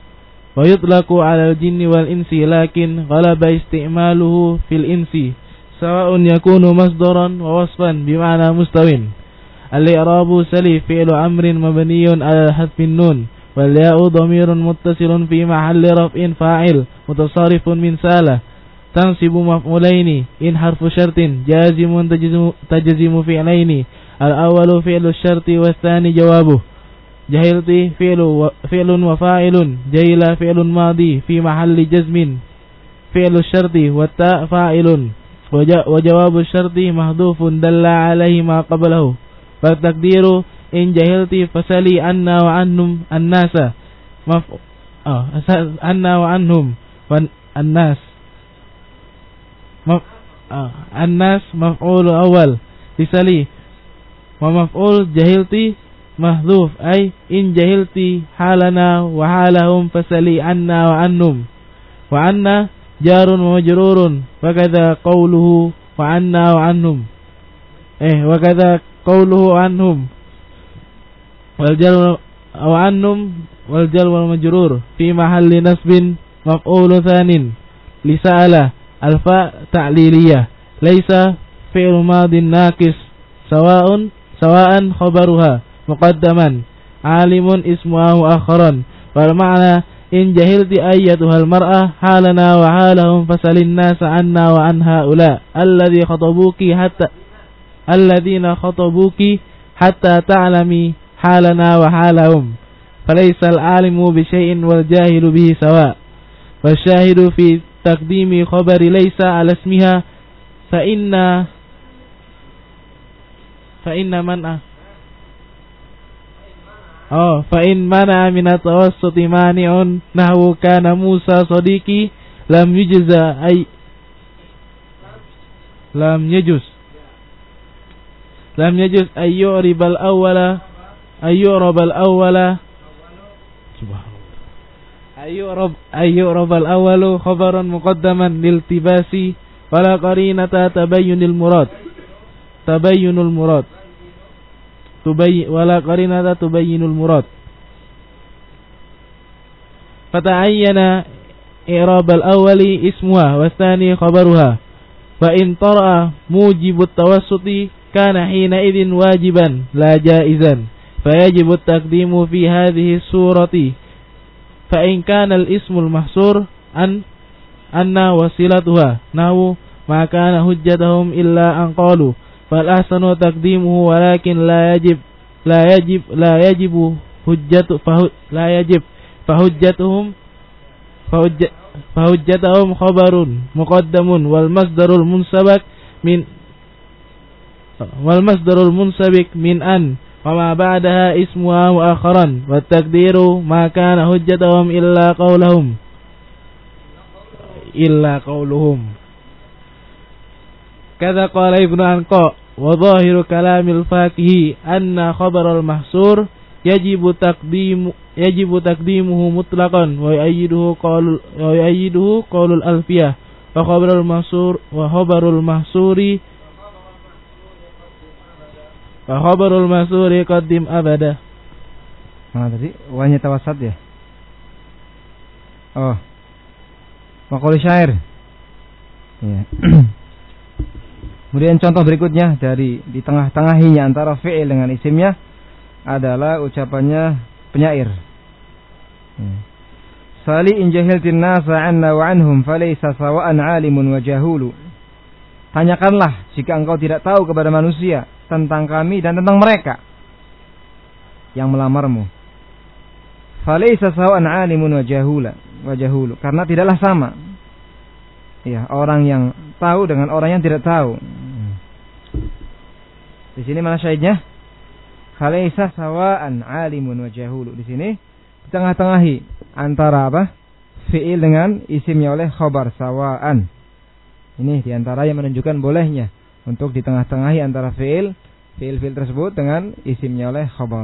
ويطلق على الجن والإنس لكن غلب استعماله في الإنس سواء يكون مصدرا ووصفا بمعنى مستوٍ. الإعراب سلي فعل أمر مبني على حذف النون والياء ضمير متصل في محل رفع فاعل متصرف من سالة تنصب مفعولين إن حرف شرط جازم تجزم, تجزم فعلين الأول فعل الشرط والثاني جوابه. جهلت فعل, فعل وفاعل جيل فعل ماضي في محل جزم فعل الشرط والتاء فاعل وجواب الشرط محذوف دل عليه ما قبله. فالتقدير إن جهلت فسلي عنا وعنهم الناس مف... آه عنا وعنهم الناس مف... آه. الناس مفعول أول لسلي ومفعول جهلت محذوف أي إن جهلت حالنا وحالهم فسلي عنا وعنهم وعنا جار ومجرور وكذا قوله وعنا وعنهم إيه وكذا قوله عنهم والجر وعنهم والجر والمجرور في محل نصب مفعول ثان لسأل الفاء تعليلية ليس فعل ماض ناقص سواء سواء خبرها مقدما عالم اسمها مؤخرا والمعنى إن جهلت أيتها المرأة حالنا وحالهم فسل الناس عنا وعن هؤلاء الذي خطبوك حتى الذين خطبوك حتى تعلمي حالنا وحالهم فليس العالم بشيء والجاهل به سواء. والشاهد في تقديم خبر ليس على اسمها فإن فإن منع Oh, fa'in mana minat tawassuti mani'un nahwu kana Musa sadiqi lam yujza ay lam yajuz lam yajuz ay yu'ribal awwala ay yu'rabal awwala subhanallah ay yu'rab ay yu'rabal awwalu khabaran muqaddaman liltibasi wala qarinata tabayyunil murad tabayyunul murad Tubayy wala qarinata tubayyinul murad. Fata'ayyana i'rab al-awwali ismuha wa tsani khabaruha. Fa in tara mujibut tawassuti kana hina idzin wajiban la jaizan. Fa yajibu at-taqdimu fi hadhihi surati. Fa in kana al-ismul mahsur an anna wasilatuha nahu ma kana hujjatuhum illa an qalu فالأحسن تقديمه ولكن لا يجب لا يجب لا يجب حجة لا يجب فحجتهم فحجتهم خبر مقدم والمصدر المنسبك من والمصدر المنسبك من أن وما بعدها اسمها مؤخرا والتقدير ما كان حجتهم إلا قولهم إلا قولهم كذا قال ابن عنقاء وظاهر كلام الفاكه أن خبر المحصور يجب تقديم يجب تقديمه مطلقا ويؤيده قول ويؤيده قول الألفية وخبر المحصور وخبر المحصور وخبر المحصور يقدم أبدا. Mana tadi? Wahnya tawasat ya? Oh. Maqal syair. Ya. Kemudian contoh berikutnya dari di tengah-tengahinya antara fi'il dengan isimnya adalah ucapannya penyair. Sali in jahiltin nasa anna wa anhum falaysa sawa'an 'alimun wa jahulu. Tanyakanlah jika engkau tidak tahu kepada manusia tentang kami dan tentang mereka yang melamarmu. Falaysa sawa'an 'alimun wa jahula wa jahulu, karena tidaklah sama ya orang yang tahu dengan orang yang tidak tahu. Di sini mana syahidnya? Falaisa sawa'an 'alimun wa jahulu. Di sini di tengah-tengahi antara apa? Fi'il dengan isimnya oleh khabar sawa'an. Ini di antara yang menunjukkan bolehnya untuk di tengah-tengahi antara fi'il fi'il-fi'il tersebut dengan isimnya oleh khabar.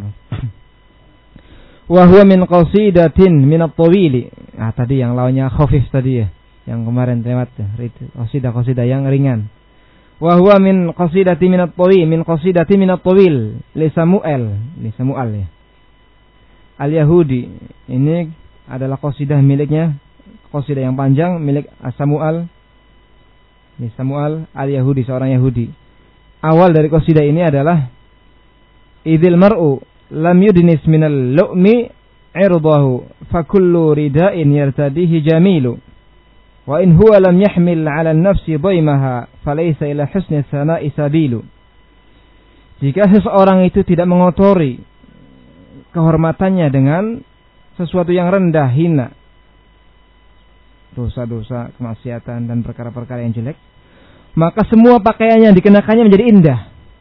Wa huwa min qasidatin min at-tawili. Ah tadi yang lawannya khafif tadi ya. Yang kemarin lewat qasidah-qasidah yang ringan. Wa huwa min qasidati min at-tawil, min qasidati min at-tawil li Samuel, li Samuel ya. Al-Yahudi. Ini adalah qasidah miliknya, qasidah yang panjang milik As-Samu'al. Ini Samu'al al-Yahudi, seorang Yahudi. Awal dari qasidah ini adalah idzil mar'u lam yudnis minal lu'mi 'irdahu fa kullu rida'in yartadihi jamilu wa in huwa lam yahmil 'ala an-nafsi dhaymaha falaysa ila husni sana'i sabilu. Jika seseorang itu tidak mengotori kehormatannya dengan sesuatu yang rendah, hina, dosa-dosa, kemaksiatan dan perkara-perkara yang jelek, maka semua pakaian yang dikenakannya menjadi indah.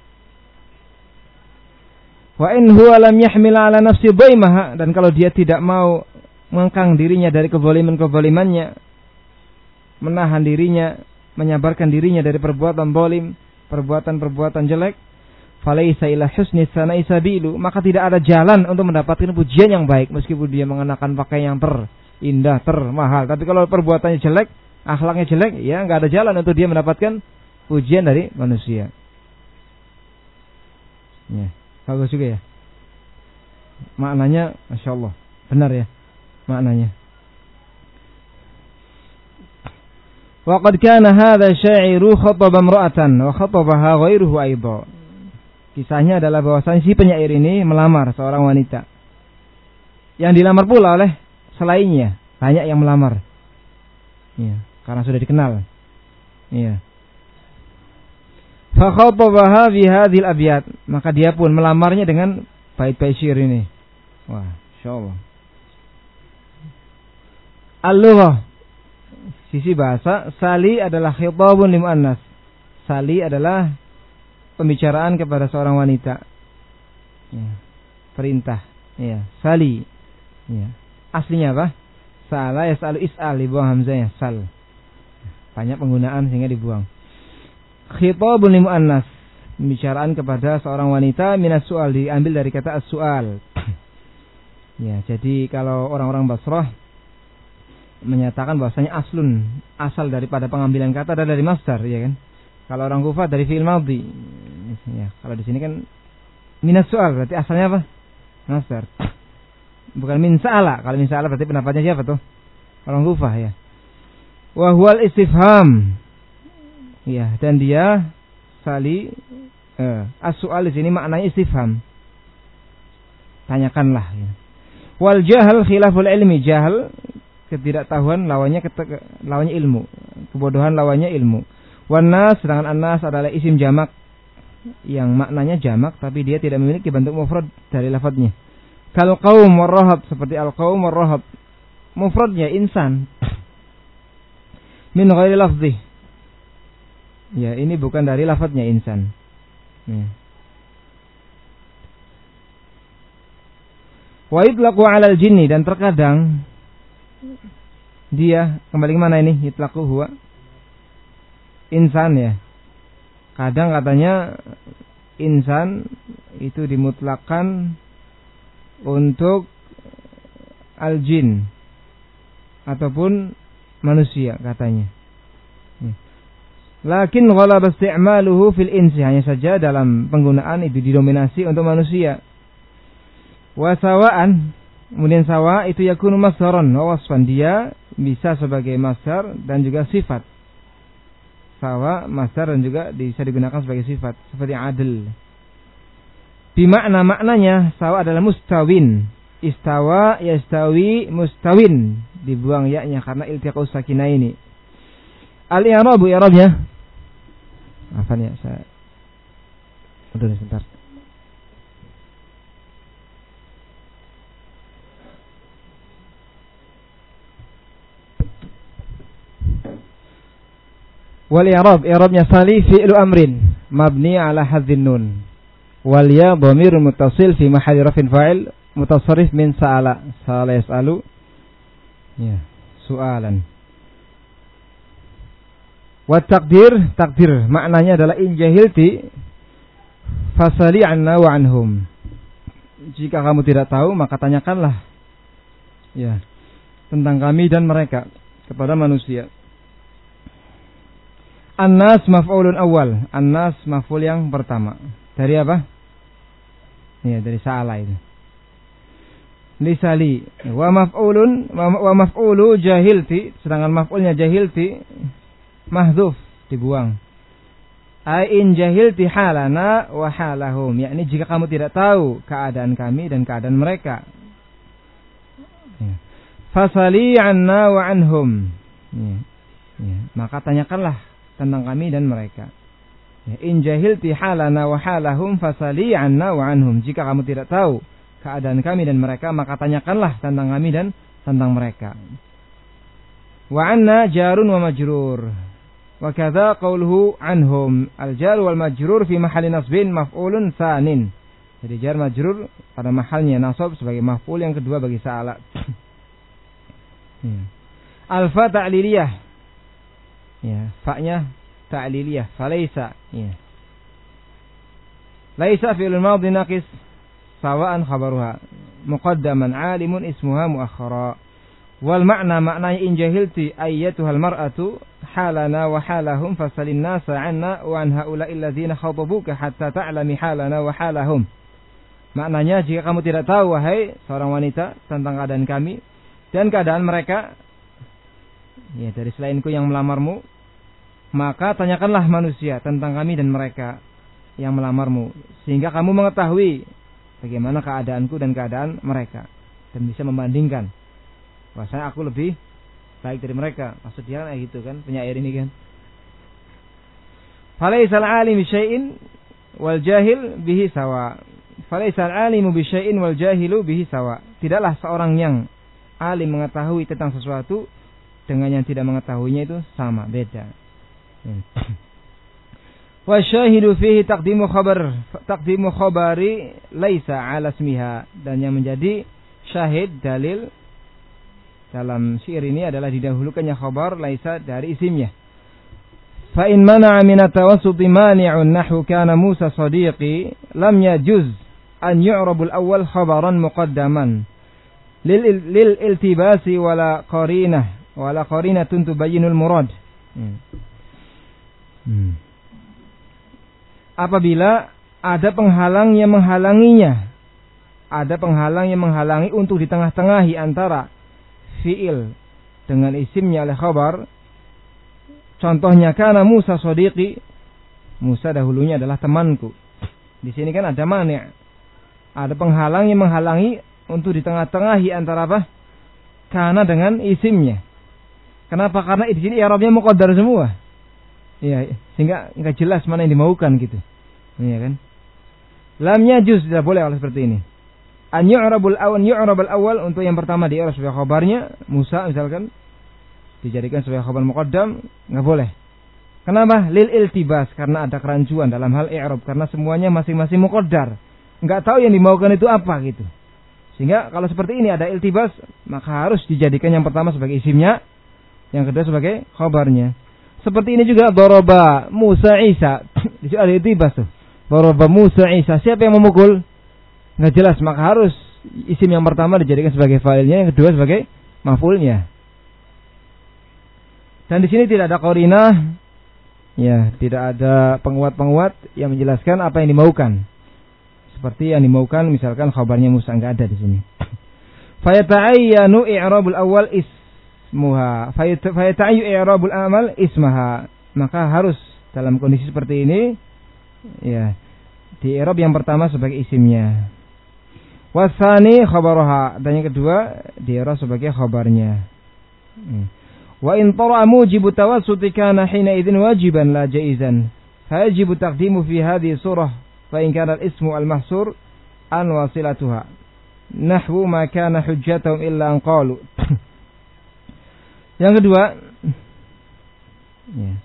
Wa in huwa lam yahmil 'ala nafsi dhaymaha, dan kalau dia tidak mau mengekang dirinya dari kezaliman-kezalimannya, menahan dirinya, menyabarkan dirinya dari perbuatan zalim, perbuatan-perbuatan jelek, falaisa ila husni sana'i sabilu, maka tidak ada jalan untuk mendapatkan pujian yang baik meskipun dia mengenakan pakaian yang terindah, termahal. Tapi kalau perbuatannya jelek, akhlaknya jelek, ya enggak ada jalan untuk dia mendapatkan pujian dari manusia. Ya, bagus juga ya. Maknanya Masya Allah, benar ya maknanya. Wa qad kana hadha sya'iru khataba imra'atan wa khatabaha ghairuhu aidan. Kisahnya adalah bahwasanya si penyair ini melamar seorang wanita. Yang dilamar pula oleh selainnya, banyak yang melamar. Ya, karena sudah dikenal. Iya. Fa khatabaha bi hadhil abyat, maka dia pun melamarnya dengan bait-bait syair ini. Wah, insyaallah. Al-lughah, sisi bahasa, sali adalah khitabun lil muannas. Sali adalah pembicaraan kepada seorang wanita. Ya, perintah. Ya, sali. Ya. Aslinya apa? Sala yas'alu is'al, dibuang hamzahnya, sal. Banyak penggunaan sehingga dibuang. Khitabun lil muannas, pembicaraan kepada seorang wanita, minas su'al, diambil dari kata as-su'al. Ya, jadi kalau orang-orang Basrah menyatakan bahwasanya aslun, asal daripada pengambilan kata adalah dari masdar, ya kan? Kalau orang Kufah dari fi'il madhi. Ya, kalau di sini kan minas su'al, berarti asalnya apa? Masdar. Bukan min sa'ala. Kalau min sa'ala berarti pendapatnya siapa tuh? Orang Kufah ya. Wa huwal istifham. Ya, dan dia sali eh, as-su'al di sini maknanya istifham. Tanyakanlah ya. Wal jahal khilaful ilmi, jahal ketidaktahuan lawannya lawannya ilmu, kebodohan lawannya ilmu. Wan nas, sedangkan an-nas adalah isim jamak yang maknanya jamak tapi dia tidak memiliki bentuk mufrad dari lafadznya. Kal qaum warahab, seperti al qaum warahab, mufradnya insan min ghairi lafzi. Ya, ini bukan dari lafadznya insan. Ya. Wa itlaqu 'alal jinni, dan terkadang dia kembali ke mana ini? Itlaqu huwa insan ya. Kadang katanya insan itu dimutlakkan untuk al-jin ataupun manusia katanya. Lakin ghalaba isti'maluhu fil insi, hanya saja dalam penggunaan itu didominasi untuk manusia. Wa sawa'an, kemudian sawa itu yakunu masdaran wa wasfan, dia bisa sebagai masdar dan juga sifat. Sawa masdar dan juga bisa digunakan sebagai sifat, seperti adil. Di makna maknanya sawa adalah mustawin. Istawa yastawi mustawin, dibuang ya-nya karena iltiqa'us sakinaini. Al-i'rabu, i'rabnya apa ya, saya udah sebentar. Wal i'rab, i'rabnya sali fi'lu amrin mabni ala hadzin nun. Wal ya dhamirun muttasil fi mahalli raf'in fa'il mutasarrif min sa'ala. Sa'ala yas'alu. Ya, su'alan. Wa taqdir, takdir maknanya adalah in jahilti fasali anna wa anhum. Jika kamu tidak tahu maka tanyakanlah ya tentang kami dan mereka kepada manusia. An-nas maf'ulun awal. An-nas maf'ul yang pertama. Dari apa? Ya, dari sa'ala itu. lisali. Wa maf'ulun wa maf'ulu jahilti, sedangkan maf'ulnya jahilti mahdzuf, dibuang. Ai in jahilti halana wa halahum, yakni jika kamu tidak tahu keadaan kami dan keadaan mereka. Fasali anna wa anhum. Ya. Ya. Maka tanyakanlah tentang kami dan mereka. Ya. In jahilti halana wa halahum fasali anna wa anhum. Jika kamu tidak tahu keadaan kami dan mereka, maka tanyakanlah tentang kami dan tentang mereka. Wa anna jarun wa majrur. Wa kadza qawluhu anhum. Al-jar wal majrur fi mahalli nasbin maf'ulun tsanin. Jadi jar majrur pada mahalnya nasab sebagai maf'ul yang kedua bagi sa'ala. Hmm. Alfa ta'liliyah. Ya, fa-nya ta'liliyah, falaisa. Ya. Laisa fi'lun madhi naqis sawa'an khabaruha muqaddaman 'alimun ismuha muakhkhara. Wal ma'na ma'nanya in jahilti ayyatuhal mar'atu halana wa halahum fasalin nasa 'anna wa an haula'il ladzina khatabuka hatta ta'lami halana wa halahum. Maknanya jika kamu tidak tahu wahai seorang wanita tentang keadaan kami dan keadaan mereka, ya dari selainku yang melamarmu, maka tanyakanlah manusia tentang kami dan mereka yang melamarmu, sehingga kamu mengetahui bagaimana keadaanku dan keadaan mereka, dan bisa membandingkan bahwasanya aku lebih baik dari mereka. Maksud dia kayak gitu kan, penyair ini kan. Falaisal alim bisyai'in wal jahil bihi sawa. Falaisal alimu bisyai'in wal jahilu bihi sawa. Tidaklah seorang yang alim mengetahui tentang sesuatu dengan yang tidak mengetahuinya itu sama, beda. Wa syahidu fihi taqdimu khabar taqdimu khabari laisa ala ismiha, dan yang menjadi syahid dalil dalam syair ini adalah didahulukannya khabar laisa dari isimnya. Fa in mana'a min at-tawassuti mani'un nahwu kana Musa sadiqi lam yajuz an yu'rabul awwal khabaran muqaddaman lil lil iltibasi wala qarinah wala qarinatun tubayyinul murad. Hmm. Hmm. Apabila ada penghalang yang menghalanginya, ada penghalang yang menghalangi untuk di tengah-tengahi antara fi'il dengan isimnya oleh khabar. Contohnya kana Musa sadiqi, Musa dahulunya adalah temanku. Di sini kan ada mani', ada penghalang yang menghalangi untuk di tengah-tengahi antara apa? Kana dengan isimnya. Kenapa? Karena di sini i'rabnya muqaddar semua. Iya, sehingga enggak jelas mana yang dimaukan gitu. Iya kan? Lam yajuz, tidak boleh kalau seperti ini. An yu'rabul awal yu'rabul awal, untuk yang pertama di i'rab sebagai khabarnya Musa misalkan dijadikan sebagai khabar muqaddam, enggak boleh. Kenapa? Lil iltibas, karena ada kerancuan dalam hal i'rab, karena semuanya masing-masing muqaddar. Enggak tahu yang dimaukan itu apa gitu. Sehingga kalau seperti ini ada iltibas, maka harus dijadikan yang pertama sebagai isimnya, yang kedua sebagai khabarnya. Seperti ini juga daraba Musa Isa. Di situ ada iltibas tuh. Daraba Musa Isa. Siapa yang memukul? Enggak jelas, maka harus isim yang pertama dijadikan sebagai fa'ilnya, yang kedua sebagai maf'ulnya. Dan di sini tidak ada qarinah, ya, tidak ada penguat-penguat yang menjelaskan apa yang dimaukan. Seperti yang dimaukan misalkan khabarnya Musa, enggak ada di sini. Fayata'ayyanu i'rabul awal ismuha. Fayata'ayyu i'rabul amal ismaha. Maka harus dalam kondisi seperti ini, ya, di i'rab yang pertama sebagai isimnya. Wasani khabaruha, dan yang kedua di i'rab sebagai khabarnya. Wa in tara mujibu tawassuti kana hina idzin wajiban la jaizan. Fayajibu taqdimu fi hadhihi surah fa in kana al-ismu al-mahsur an wasilatuha. Nahwu ma kana hujjatuhum illa an qalu. Yang kedua, ya.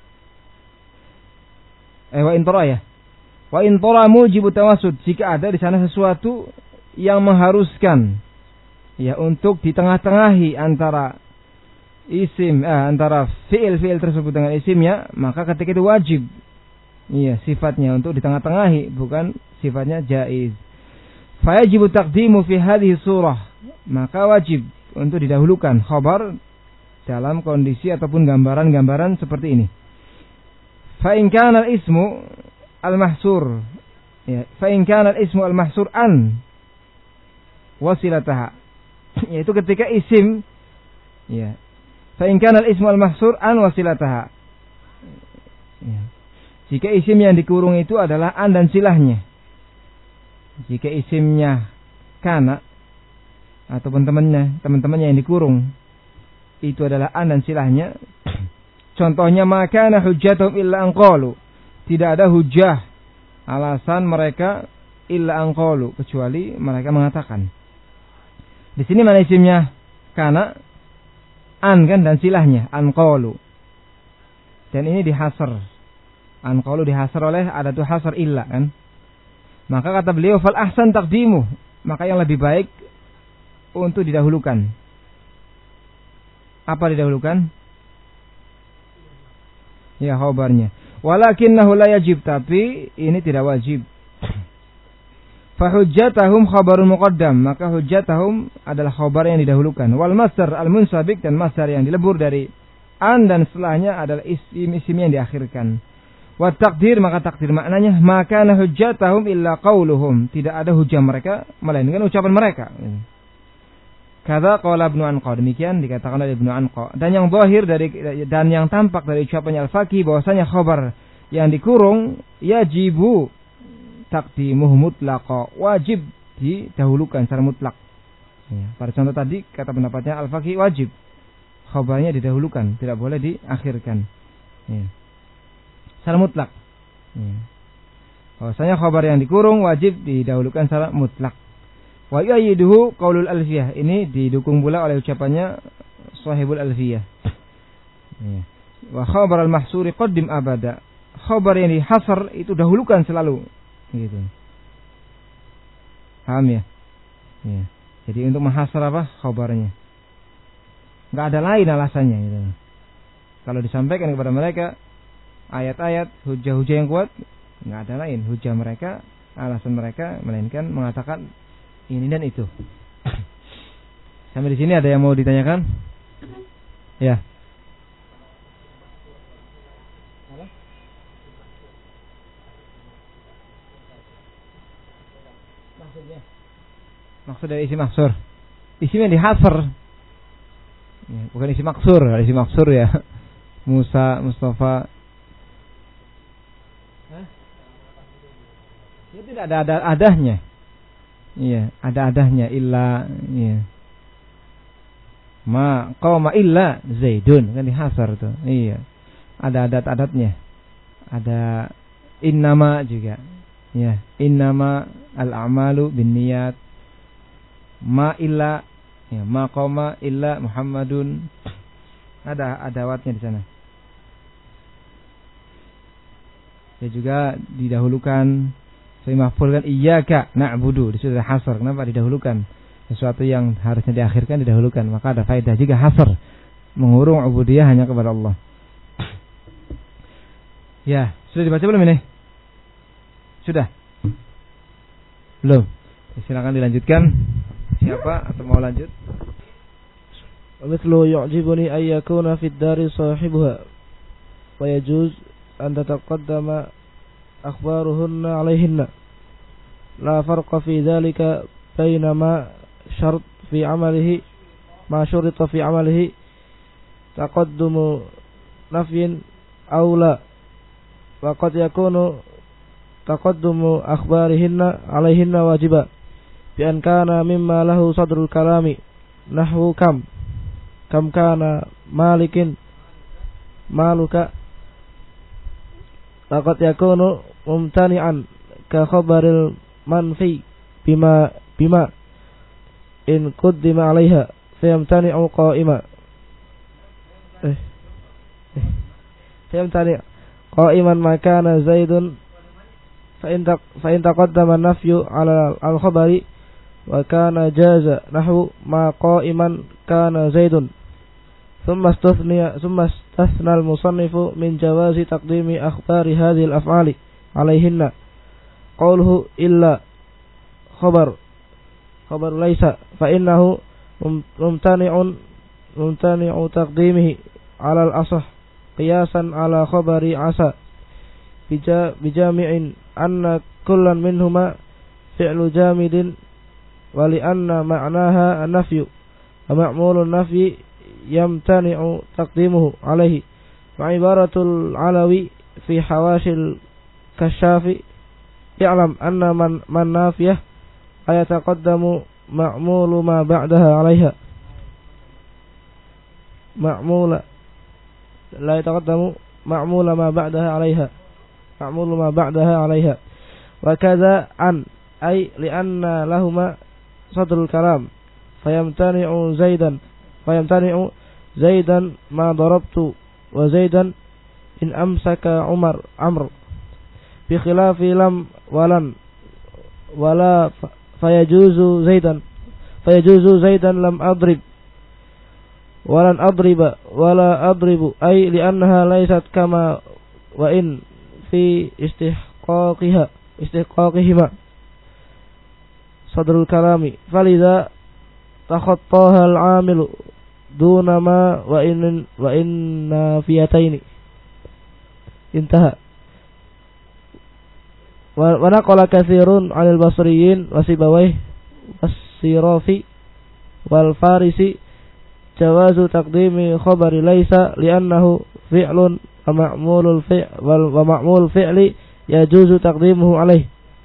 Eh wa in tara ya. Wa in tara mujibu tawassut, jika ada di sana sesuatu yang mengharuskan, ya, untuk di tengah-tengahi antara isim eh, antara fiil-fiil tersebut dengan isimnya, maka ketika itu wajib, iya, sifatnya untuk di tengah-tengahi, bukan sifatnya jaiz. Fayajibu taqdimu fi hadhihi surah, maka wajib untuk didahulukan khabar dalam kondisi ataupun gambaran-gambaran seperti ini. Fa in kana al-ismu al-mahsur, ya, fa in kana al-ismu al-mahsur an wasilataha. Yaitu ketika isim ya. Fa in kana al-ismu al-mahsur an wasilataha. Ya. Jika isim yang dikurung itu adalah an dan silahnya. Jika isimnya kana ataupun temannya, teman-temannya yang dikurung itu adalah an dan silahnya. Contohnya maka na hujjatuhum illa an qalu. Tidak ada hujjah alasan mereka illa an qalu kecuali mereka mengatakan. Di sini mana isimnya? Kana an kan dan silahnya an qalu. Dan ini dihasar. An qalu dihasar oleh adatu hasar illa kan. Maka kata beliau fal ahsan taqdimu, maka yang lebih baik untuk didahulukan. Apa didahulukan? Ya khabarnya. Walakinnahu la yajib, tapi ini tidak wajib. Fa hujjatahum khabarun muqaddam, maka hujjatahum adalah khabar yang didahulukan. Wal masdar al munsabik, dan masdar yang dilebur dari an dan setelahnya adalah isim-isim yang diakhirkan. Wa taqdir, maka takdir maknanya maka na hujjatahum illa qauluhum, tidak ada hujjah mereka melainkan ucapan mereka. Kata qala Ibnu Anqa, demikian dikatakan oleh Ibnu Anqa. Dan yang zahir dari dan yang tampak dari ucapannya Al-Faqih bahwasanya khabar yang dikurung yajibu taqdimuhu mutlaqa, wajib didahulukan secara mutlak. Ya, pada contoh tadi kata pendapatnya Al-Faqih wajib khabarnya didahulukan, tidak boleh diakhirkan. Ya. Secara mutlak. Ya. Bahwasanya khabar yang dikurung wajib didahulukan secara mutlak. Wa yu'ayyiduhu qaulul alfiyah, ini didukung pula oleh ucapannya Shahibul Alfiyah. Ya. Wa khabar al-mahsuri qaddim abada, khabar yang dihasar itu dahulukan selalu. Gitu. Paham ya? Ya. Jadi untuk menghasar apa? Khabarnya. Enggak ada lain alasannya gitu. Kalau disampaikan kepada mereka ayat-ayat hujah-hujah yang kuat, enggak ada lain hujah mereka, alasan mereka melainkan mengatakan ini dan itu. Sampai di sini ada yang mau ditanyakan? Ya. Maksudnya? Maksud dari isi maksur. Isim yang dihasar. Ya, bukan isi maksur, isi maksur ya. Musa, Mustafa. Hah? Dia tidak ada ada adahnya. Iya, ada adahnya illa, iya. Ma qama illa Zaidun, kan dihasar tuh. Iya. Ada adat-adatnya. Ada innama juga. Ya, innama al-a'malu binniyat. Ma illa, ya, ma qama illa Muhammadun. Ada adawatnya di sana. Ya juga didahulukan maf'ul kan iyyaka na'budu, di situ ada hasar. Kenapa didahulukan? Sesuatu yang harusnya diakhirkan didahulukan, maka ada faedah juga hasar, mengurung ubudiyah hanya kepada Allah. Ya, sudah dibaca belum ini? Sudah? Belum? Silakan dilanjutkan. Siapa atau mau lanjut? Mithlu yu'jibuni ay yakuna fid dari sahibuha wa yajuz an tataqaddama akhbaruhunna alaihinna la farqa fi dhalika baina ma syart fi amalihi ma syurita fi amalihi taqaddumu nafyin aw la wa qad yakunu taqaddumu akhbarihinna alaihinna wajiba bi an kana mimma lahu sadrul kalami nahwu kam kam kana malikin maluka laqad yakunu mumtani'an ka khabaril manfi bima bima in quddima 'alaiha fayamtani'u qa'ima eh fayamtani' qa'iman makana zaidun fa in fa in taqaddama nafyu 'ala al-khabari wa kana jaza nahwu ma qa'iman kana zaidun thumma istathniya thumma istathna al-musannifu min jawazi taqdimi akhbari hadhihi al-af'ali 'alayhinna qawluhu illa khabar khabar laysa fa innahu mumtani'un mumtani'u taqdimihi 'ala al-asah qiyasan 'ala khabari 'asa bija bijami'in anna kullan minhuma fi'lu jamidin wa li anna ma'naha an-nafyu wa ma'mulun nafyi yamtani'u taqdimuhu alaihi wa ibaratul alawi fi hawashil kasyafi i'lam anna man, man nafiyah ayataqaddamu ma'mulu ma ba'daha alaiha ma'mula la yataqaddamu ma'mula ma ba'daha alaiha ma'mulu ma ba'daha alaiha wa kadza an ay li'anna lahuma sadrul kalam fayamtani'u zaidan fayamtani'u zaidan ma darabtu wa zaidan in amsaka umar amr bi khilafi lam walan wala fayajuzu zaidan fayajuzu zaidan lam adrib walan adriba wala adribu ay li'annaha laysat kama wa in fi istihqaqiha istihqaqihima sadrul kalami falidha takhattaha al-'amilu duna ma wa in wa inna fiyataini intaha wa naqala katsirun 'anil basriyin wa sibawayh was-sirafi wal farisi jawazu taqdimi khabari laysa li'annahu fi'lun wa ma'mulul fi'l wa ma'mul fi'li yajuzu taqdimuhu alaih.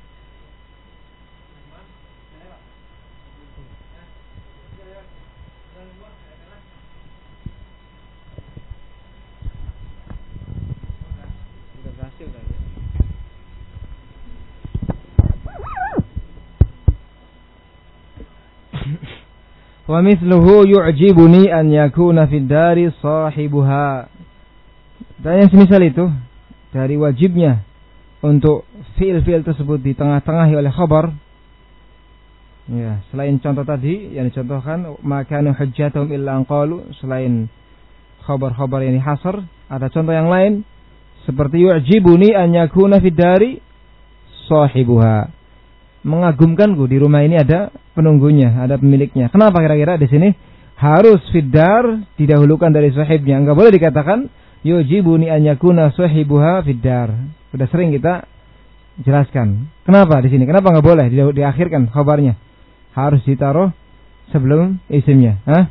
Wa mithluhu yu'jibuni an yakuna fid dari sahibuha. Dan yang semisal itu dari wajibnya untuk fi'il-fi'il tersebut di tengah-tengahi oleh khabar. Ya, selain contoh tadi yang dicontohkan maka nu hujjatum illa an qalu, selain khabar-khabar yang dihasar, ada contoh yang lain seperti yu'jibuni an yakuna fid dari sahibuha. Mengagumkanku di rumah ini ada penunggunya, ada pemiliknya. Kenapa kira-kira di sini harus fiddar didahulukan dari sahibnya? Enggak boleh dikatakan yujibuni an yakuna sahibuha fiddar. Sudah sering kita jelaskan. Kenapa di sini? Kenapa enggak boleh di, diakhirkan khabarnya? Harus ditaruh sebelum isimnya, Hah?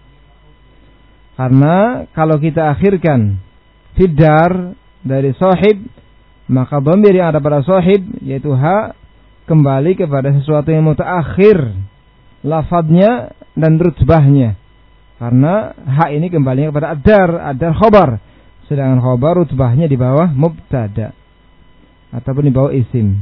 Karena kalau kita akhirkan fiddar dari sahib, maka dhamir yang ada pada sahib yaitu ha kembali kepada sesuatu yang mutaakhir lafadznya dan rutbahnya, karena hak ini kembali kepada adar, adar khobar, sedangkan khobar rutbahnya di bawah mubtada ataupun di bawah isim.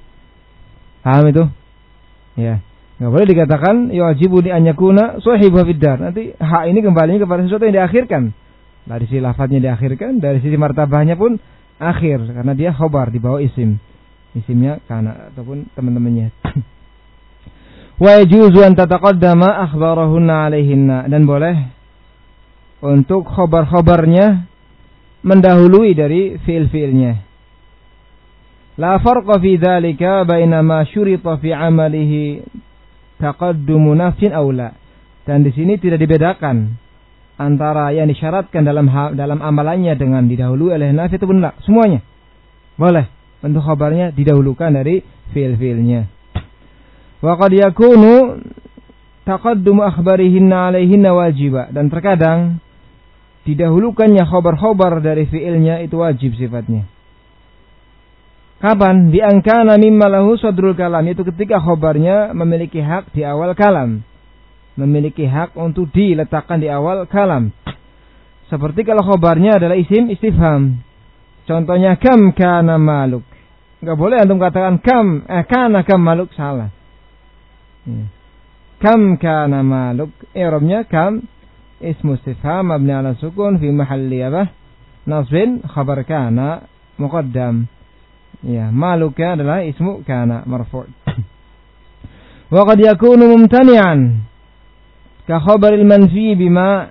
Paham itu? Ya, nggak boleh dikatakan yajibuni an yakuna sahibu fiddar. Nanti hak ini kembali kepada sesuatu yang diakhirkan. Dari sisi lafadznya diakhirkan, dari sisi martabahnya pun akhir, karena dia khobar di bawah isim. Isimnya kana ataupun teman-temannya. Wa yajuzu an tataqaddama akhbarahunna alaihinna, dan boleh untuk khabar-khabarnya mendahului dari fiil-fiilnya. La farqa fi dzalika baina ma syurita fi 'amalihi taqaddumu nafsin aw la. Dan di sini tidak dibedakan antara yang disyaratkan dalam dalam amalannya dengan didahului oleh nafi ataupun la. Semuanya boleh untuk khabarnya didahulukan dari fiil-fiilnya. Wa qad yakunu taqaddumu akhbarihinna alaihinna wajiba, dan terkadang didahulukannya khabar-khabar dari fiilnya itu wajib sifatnya. Kapan? Bi angkana mimma lahu sadrul kalam, itu ketika khabarnya memiliki hak di awal kalam. Memiliki hak untuk diletakkan di awal kalam. Seperti kalau khabarnya adalah isim istifham. Contohnya kam kana maluk. Enggak boleh antum katakan kam eh kana kam maluk, salah. Hmm. Kam kana maluk, i'rabnya kam ismu istifham mabni ala sukun fi mahalli apa? Nasbin khabar kana muqaddam. Ya, maluka adalah ismu kana marfu'. Wa qad yakunu mumtani'an ka khabaril manfi bima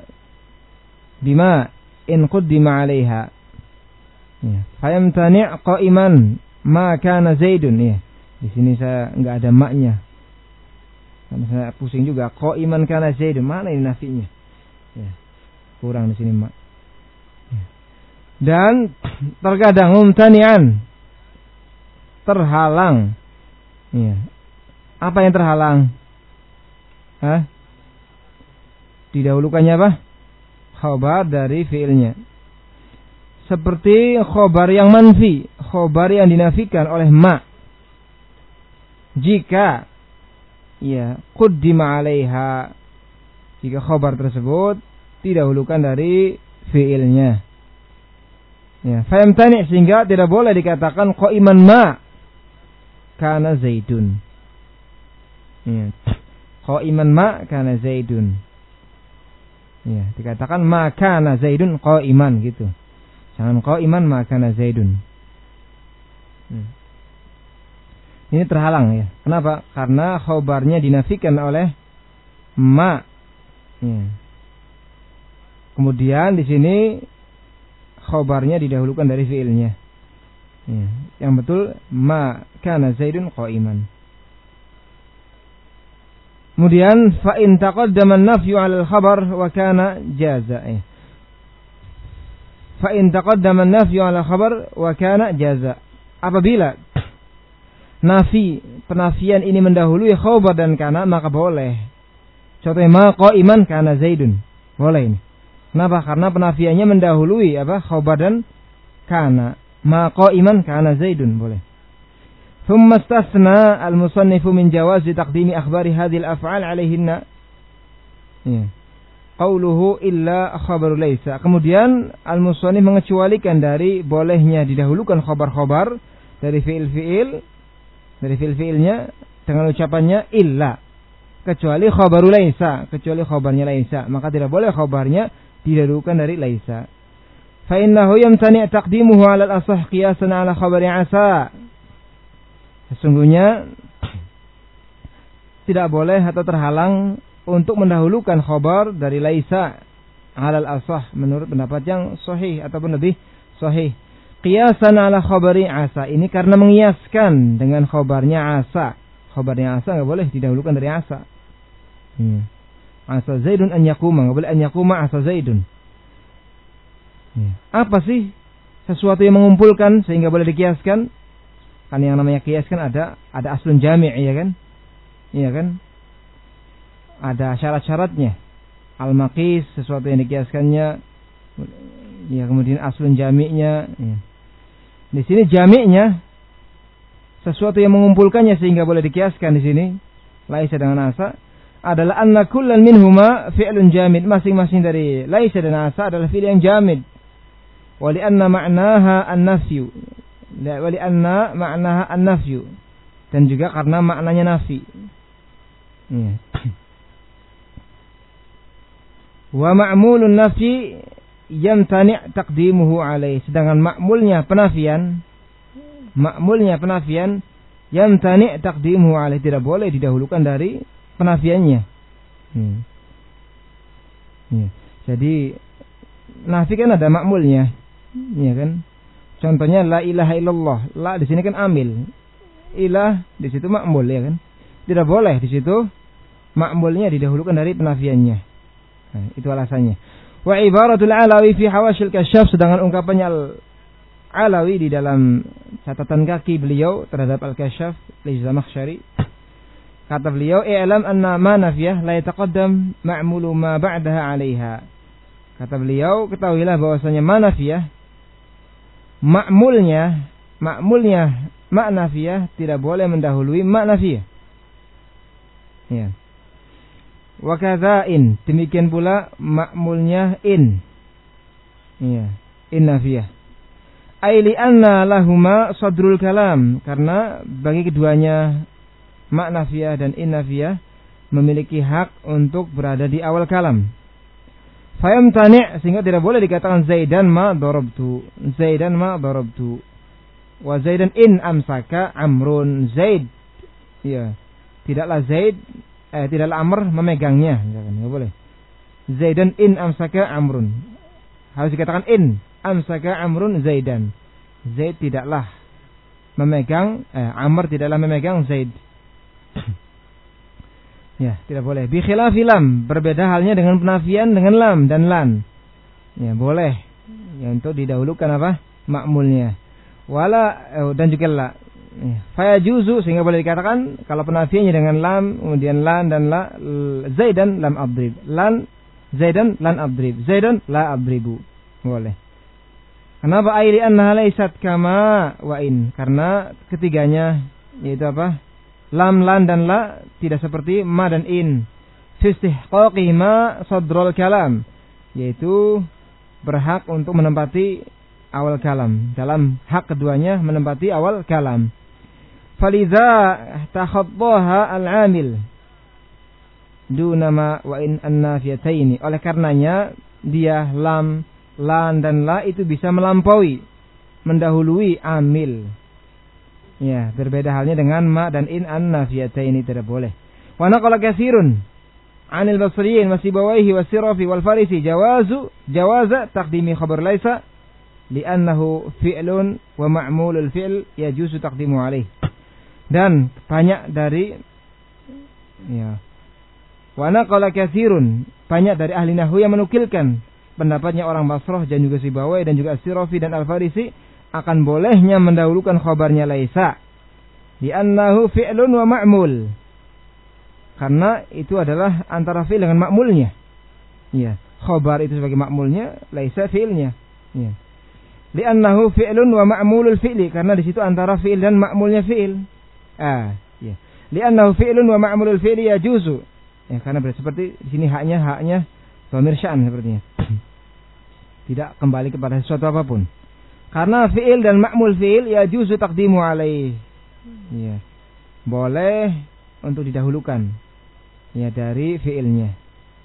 bima in qaddima 'alaiha. Ya, fayamtani' qa'iman ma kana zaidun, ya. Di sini saya enggak ada maknya. Karena saya pusing juga. Qa'iman kana zaidun, mana ini nafinya? Ya. Kurang di sini mak. Ya. Dan terkadang mumtani'an, terhalang. Ya. Apa yang terhalang? Hah? Didahulukannya apa? Khobar dari fiilnya. Seperti khobar yang manfi, khobar yang dinafikan oleh ma. Jika ya quddima alaiha, jika khobar tersebut didahulukan dari fiilnya. Ya, fayamtani, sehingga tidak boleh dikatakan qaiman ma kana Zaidun. Ya. Qaiman ma kana Zaidun. Ya, dikatakan ma kana Zaidun qaiman gitu. Jangan qaiman ma kana Zaidun. Hmm. Ini terhalang ya. Kenapa? Karena khobarnya dinafikan oleh ma. Ya. Kemudian di sini khobarnya didahulukan dari fiilnya. Ya. Yang betul ma kana Zaidun qaiman. Kemudian fa in taqaddama an-nafyu 'ala al-khabar wa kana jaza. Eh. Fa in taqaddama an-nafyu 'ala al-khabar wa kana jaza. Apabila nafi, penafian ini mendahului khabar dan kana, maka boleh. Contohnya ma qaiman kana Zaidun. Boleh ini. Kenapa? Karena penafiannya mendahului apa? Khabar dan kana. Ma qaiman kana Zaidun, boleh. Thumma istasna al-musannifu min jawazi taqdimi akhbari hadhil af'al 'alaihinna. Ya. Qauluhu illa khabaru laysa. Kemudian al-musannif mengecualikan dari bolehnya didahulukan khabar-khabar dari fiil-fiil, dari fiil-fiilnya dengan ucapannya illa, kecuali khabaru laysa, kecuali khabarnya laysa, maka tidak boleh khabarnya didahulukan dari laysa. Fa innahu yamtani' taqdimuhu 'ala al-asah qiyasan 'ala khabari 'asa. Sesungguhnya tidak boleh atau terhalang untuk mendahulukan khabar dari laisa 'ala al-asah menurut pendapat yang sahih ataupun lebih sahih. Qiyasan 'ala khabari 'asa, ini karena mengiaskan dengan khabarnya 'asa. Khabarnya 'asa enggak boleh didahulukan dari 'asa. Hmm. Asa Zaidun an yakuma, enggak boleh an yakuma asa Zaidun. Ya. Apa sih sesuatu yang mengumpulkan sehingga boleh dikiaskan? Kan yang namanya kias kan ada ada aslun jami', ya kan? Iya kan? Ada syarat-syaratnya. Al-maqis, sesuatu yang dikiaskannya, ya, kemudian aslun jami'nya. Ya. Di sini jami'nya sesuatu yang mengumpulkannya sehingga boleh dikiaskan di sini. Laisa dengan asa adalah anna kullan minhuma fi'lun jamid, masing-masing dari laisa dan asa adalah fi'il yang jamid. Wa li anna ma'naha an-nafyu, wa li anna ma'naha an-nafyu, dan juga karena maknanya nafi. Ya. Wa ma'mulun nafi yamtani' taqdimuhu alaih, sedangkan ma'mulnya penafian, ma'mulnya penafian yamtani' taqdimuhu alaih, tidak boleh didahulukan dari penafiannya. Hmm. Ya. Jadi nafi kan ada ma'mulnya, ya kan? Contohnya la ilaha illallah, la di sini kan amil, ilah di situ ma'mul, ya kan? Tidak boleh di situ ma'mulnya didahulukan dari penafiannya. Nah, itu alasannya. Wa ibaratul Alawi fi hawashil kasyaf, sedangkan ungkapannya Al-Alawi di dalam catatan kaki beliau terhadap Al-Kasyaf li Zamakhsyari, kata beliau, i'lam anna ma nafiyah la yataqaddam ma'mulu ma ba'daha 'alaiha. Kata beliau, ketahuilah bahwasanya ma nafiyah, ma'mulnya, ma'mulnya ma nafiyah tidak boleh mendahului ma nafiyah. Ya. Wa kadza in, demikian pula ma'mulnya in. Ya, in nafiyah. Ai li anna lahuma sadrul kalam, karena bagi keduanya ma'nafiyah dan innafiyah memiliki hak untuk berada di awal kalam. Fayamtani', sehingga tidak boleh dikatakan Zaidan ma darabtu, Zaidan ma darabtu. Wa Zaidan in amsaka Amrun, Zaid, ya, tidaklah Zaid, eh tidaklah Amr memegangnya, enggak boleh. Zaidan in amsaka Amrun, harus dikatakan in amsaka Amrun Zaidan. Zaid tidaklah memegang, eh Amr tidaklah memegang Zaid. Ya, tidak boleh. Bi khilafi lam, berbeda halnya dengan penafian dengan lam dan lan. Ya, boleh. Ya, untuk didahulukan apa? Ma'mulnya. Wala, eh, dan juga la. Fayajuzu, sehingga boleh dikatakan kalau penafiannya dengan lam, kemudian lan dan la, Zaidan lam adrib, lan Zaidan lan adrib, Zaidan la adribu. Boleh. Kenapa? Aili annaha laysat kama wa in. Karena ketiganya yaitu apa? Lam, lan dan la tidak seperti ma dan in. Fi istihqaqihima sadrul kalam, yaitu berhak untuk menempati awal kalam. Dalam hak keduanya menempati awal kalam. Falidza takhaddaha al-amil duna ma wa in an-nafiyataini. Oleh karenanya dia lam, lan dan la itu bisa melampaui, mendahului amil. Ya, berbeda halnya dengan ma dan in an-nafiyataini, tidak boleh. Wa naqala katsirun 'anil basriyin wa sibawaihi wa sirafi wal farisi jawazu jawaza taqdimi khabar laisa li'annahu fi'lun wa ma'mulul fi'l yajuzu taqdimu alaih. Dan banyak dari ya wa naqala katsirun, banyak dari ahli nahwu yang menukilkan pendapatnya orang Basrah dan juga Sibawai dan juga As-Sirafi dan Al-Farisi akan bolehnya mendahulukan khabarnya laisa li'annahu fi'lun wa ma'mul, karena itu adalah antara fi'il dengan ma'mulnya. Ya, khabar itu sebagai ma'mulnya, laisa fi'ilnya. Ya. Li'annahu fi'lun wa ma'mulul fi'li, karena di situ antara fi'il dan ma'mulnya fi'il. Ah, ya. Li'annahu fi'lun wa ma'mulul fi'li yajuzu. Ya, karena berarti seperti di sini haknya haknya dhamir sya'an sepertinya. Tidak kembali kepada sesuatu apapun. Karena fi'il dan ma'mul fi'il yajuzu taqdimu alaih. Ya. Boleh untuk didahulukan ya dari fi'ilnya.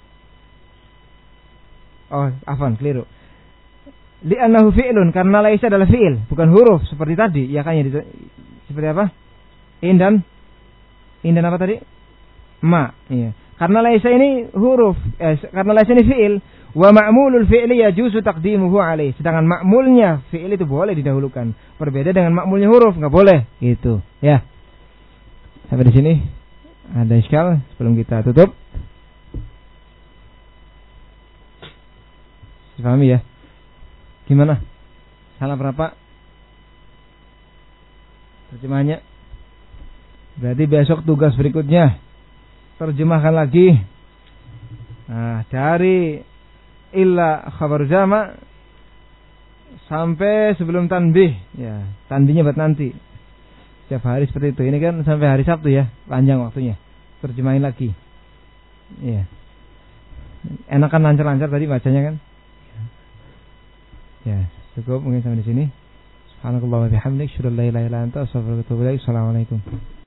Oh, afwan, keliru. Li'annahu fi'lun, karena laisa adalah fi'il, bukan huruf seperti tadi. Ya kan, ya, seperti apa? In dan in dan apa tadi? Ma. Iya. Karena laisa ini huruf, eh, karena laisa ini fi'il, wa ma'mulul fi'li yajuzu taqdimuhu alaih. Sedangkan ma'mulnya fi'il itu boleh didahulukan. Berbeda dengan ma'mulnya huruf, enggak boleh. Gitu, ya. Sampai di sini ada iskal sebelum kita tutup. Dipahami ya? Gimana? Salah berapa? Terjemahannya. Berarti besok tugas berikutnya terjemahkan lagi. Nah, dari illa khabar jama' sampai sebelum tanbih. Ya, tanbihnya buat nanti. Setiap hari seperti itu. Ini kan sampai hari Sabtu ya, panjang waktunya. Terjemahin lagi. Iya. Enak kan lancar-lancar tadi bacanya kan? Ya, cukup mungkin sampai di sini. Subhanakallah wa bihamdik, asyhadu an la ilaha illa anta, astaghfiruka wa atubu ilaik. Assalamualaikum.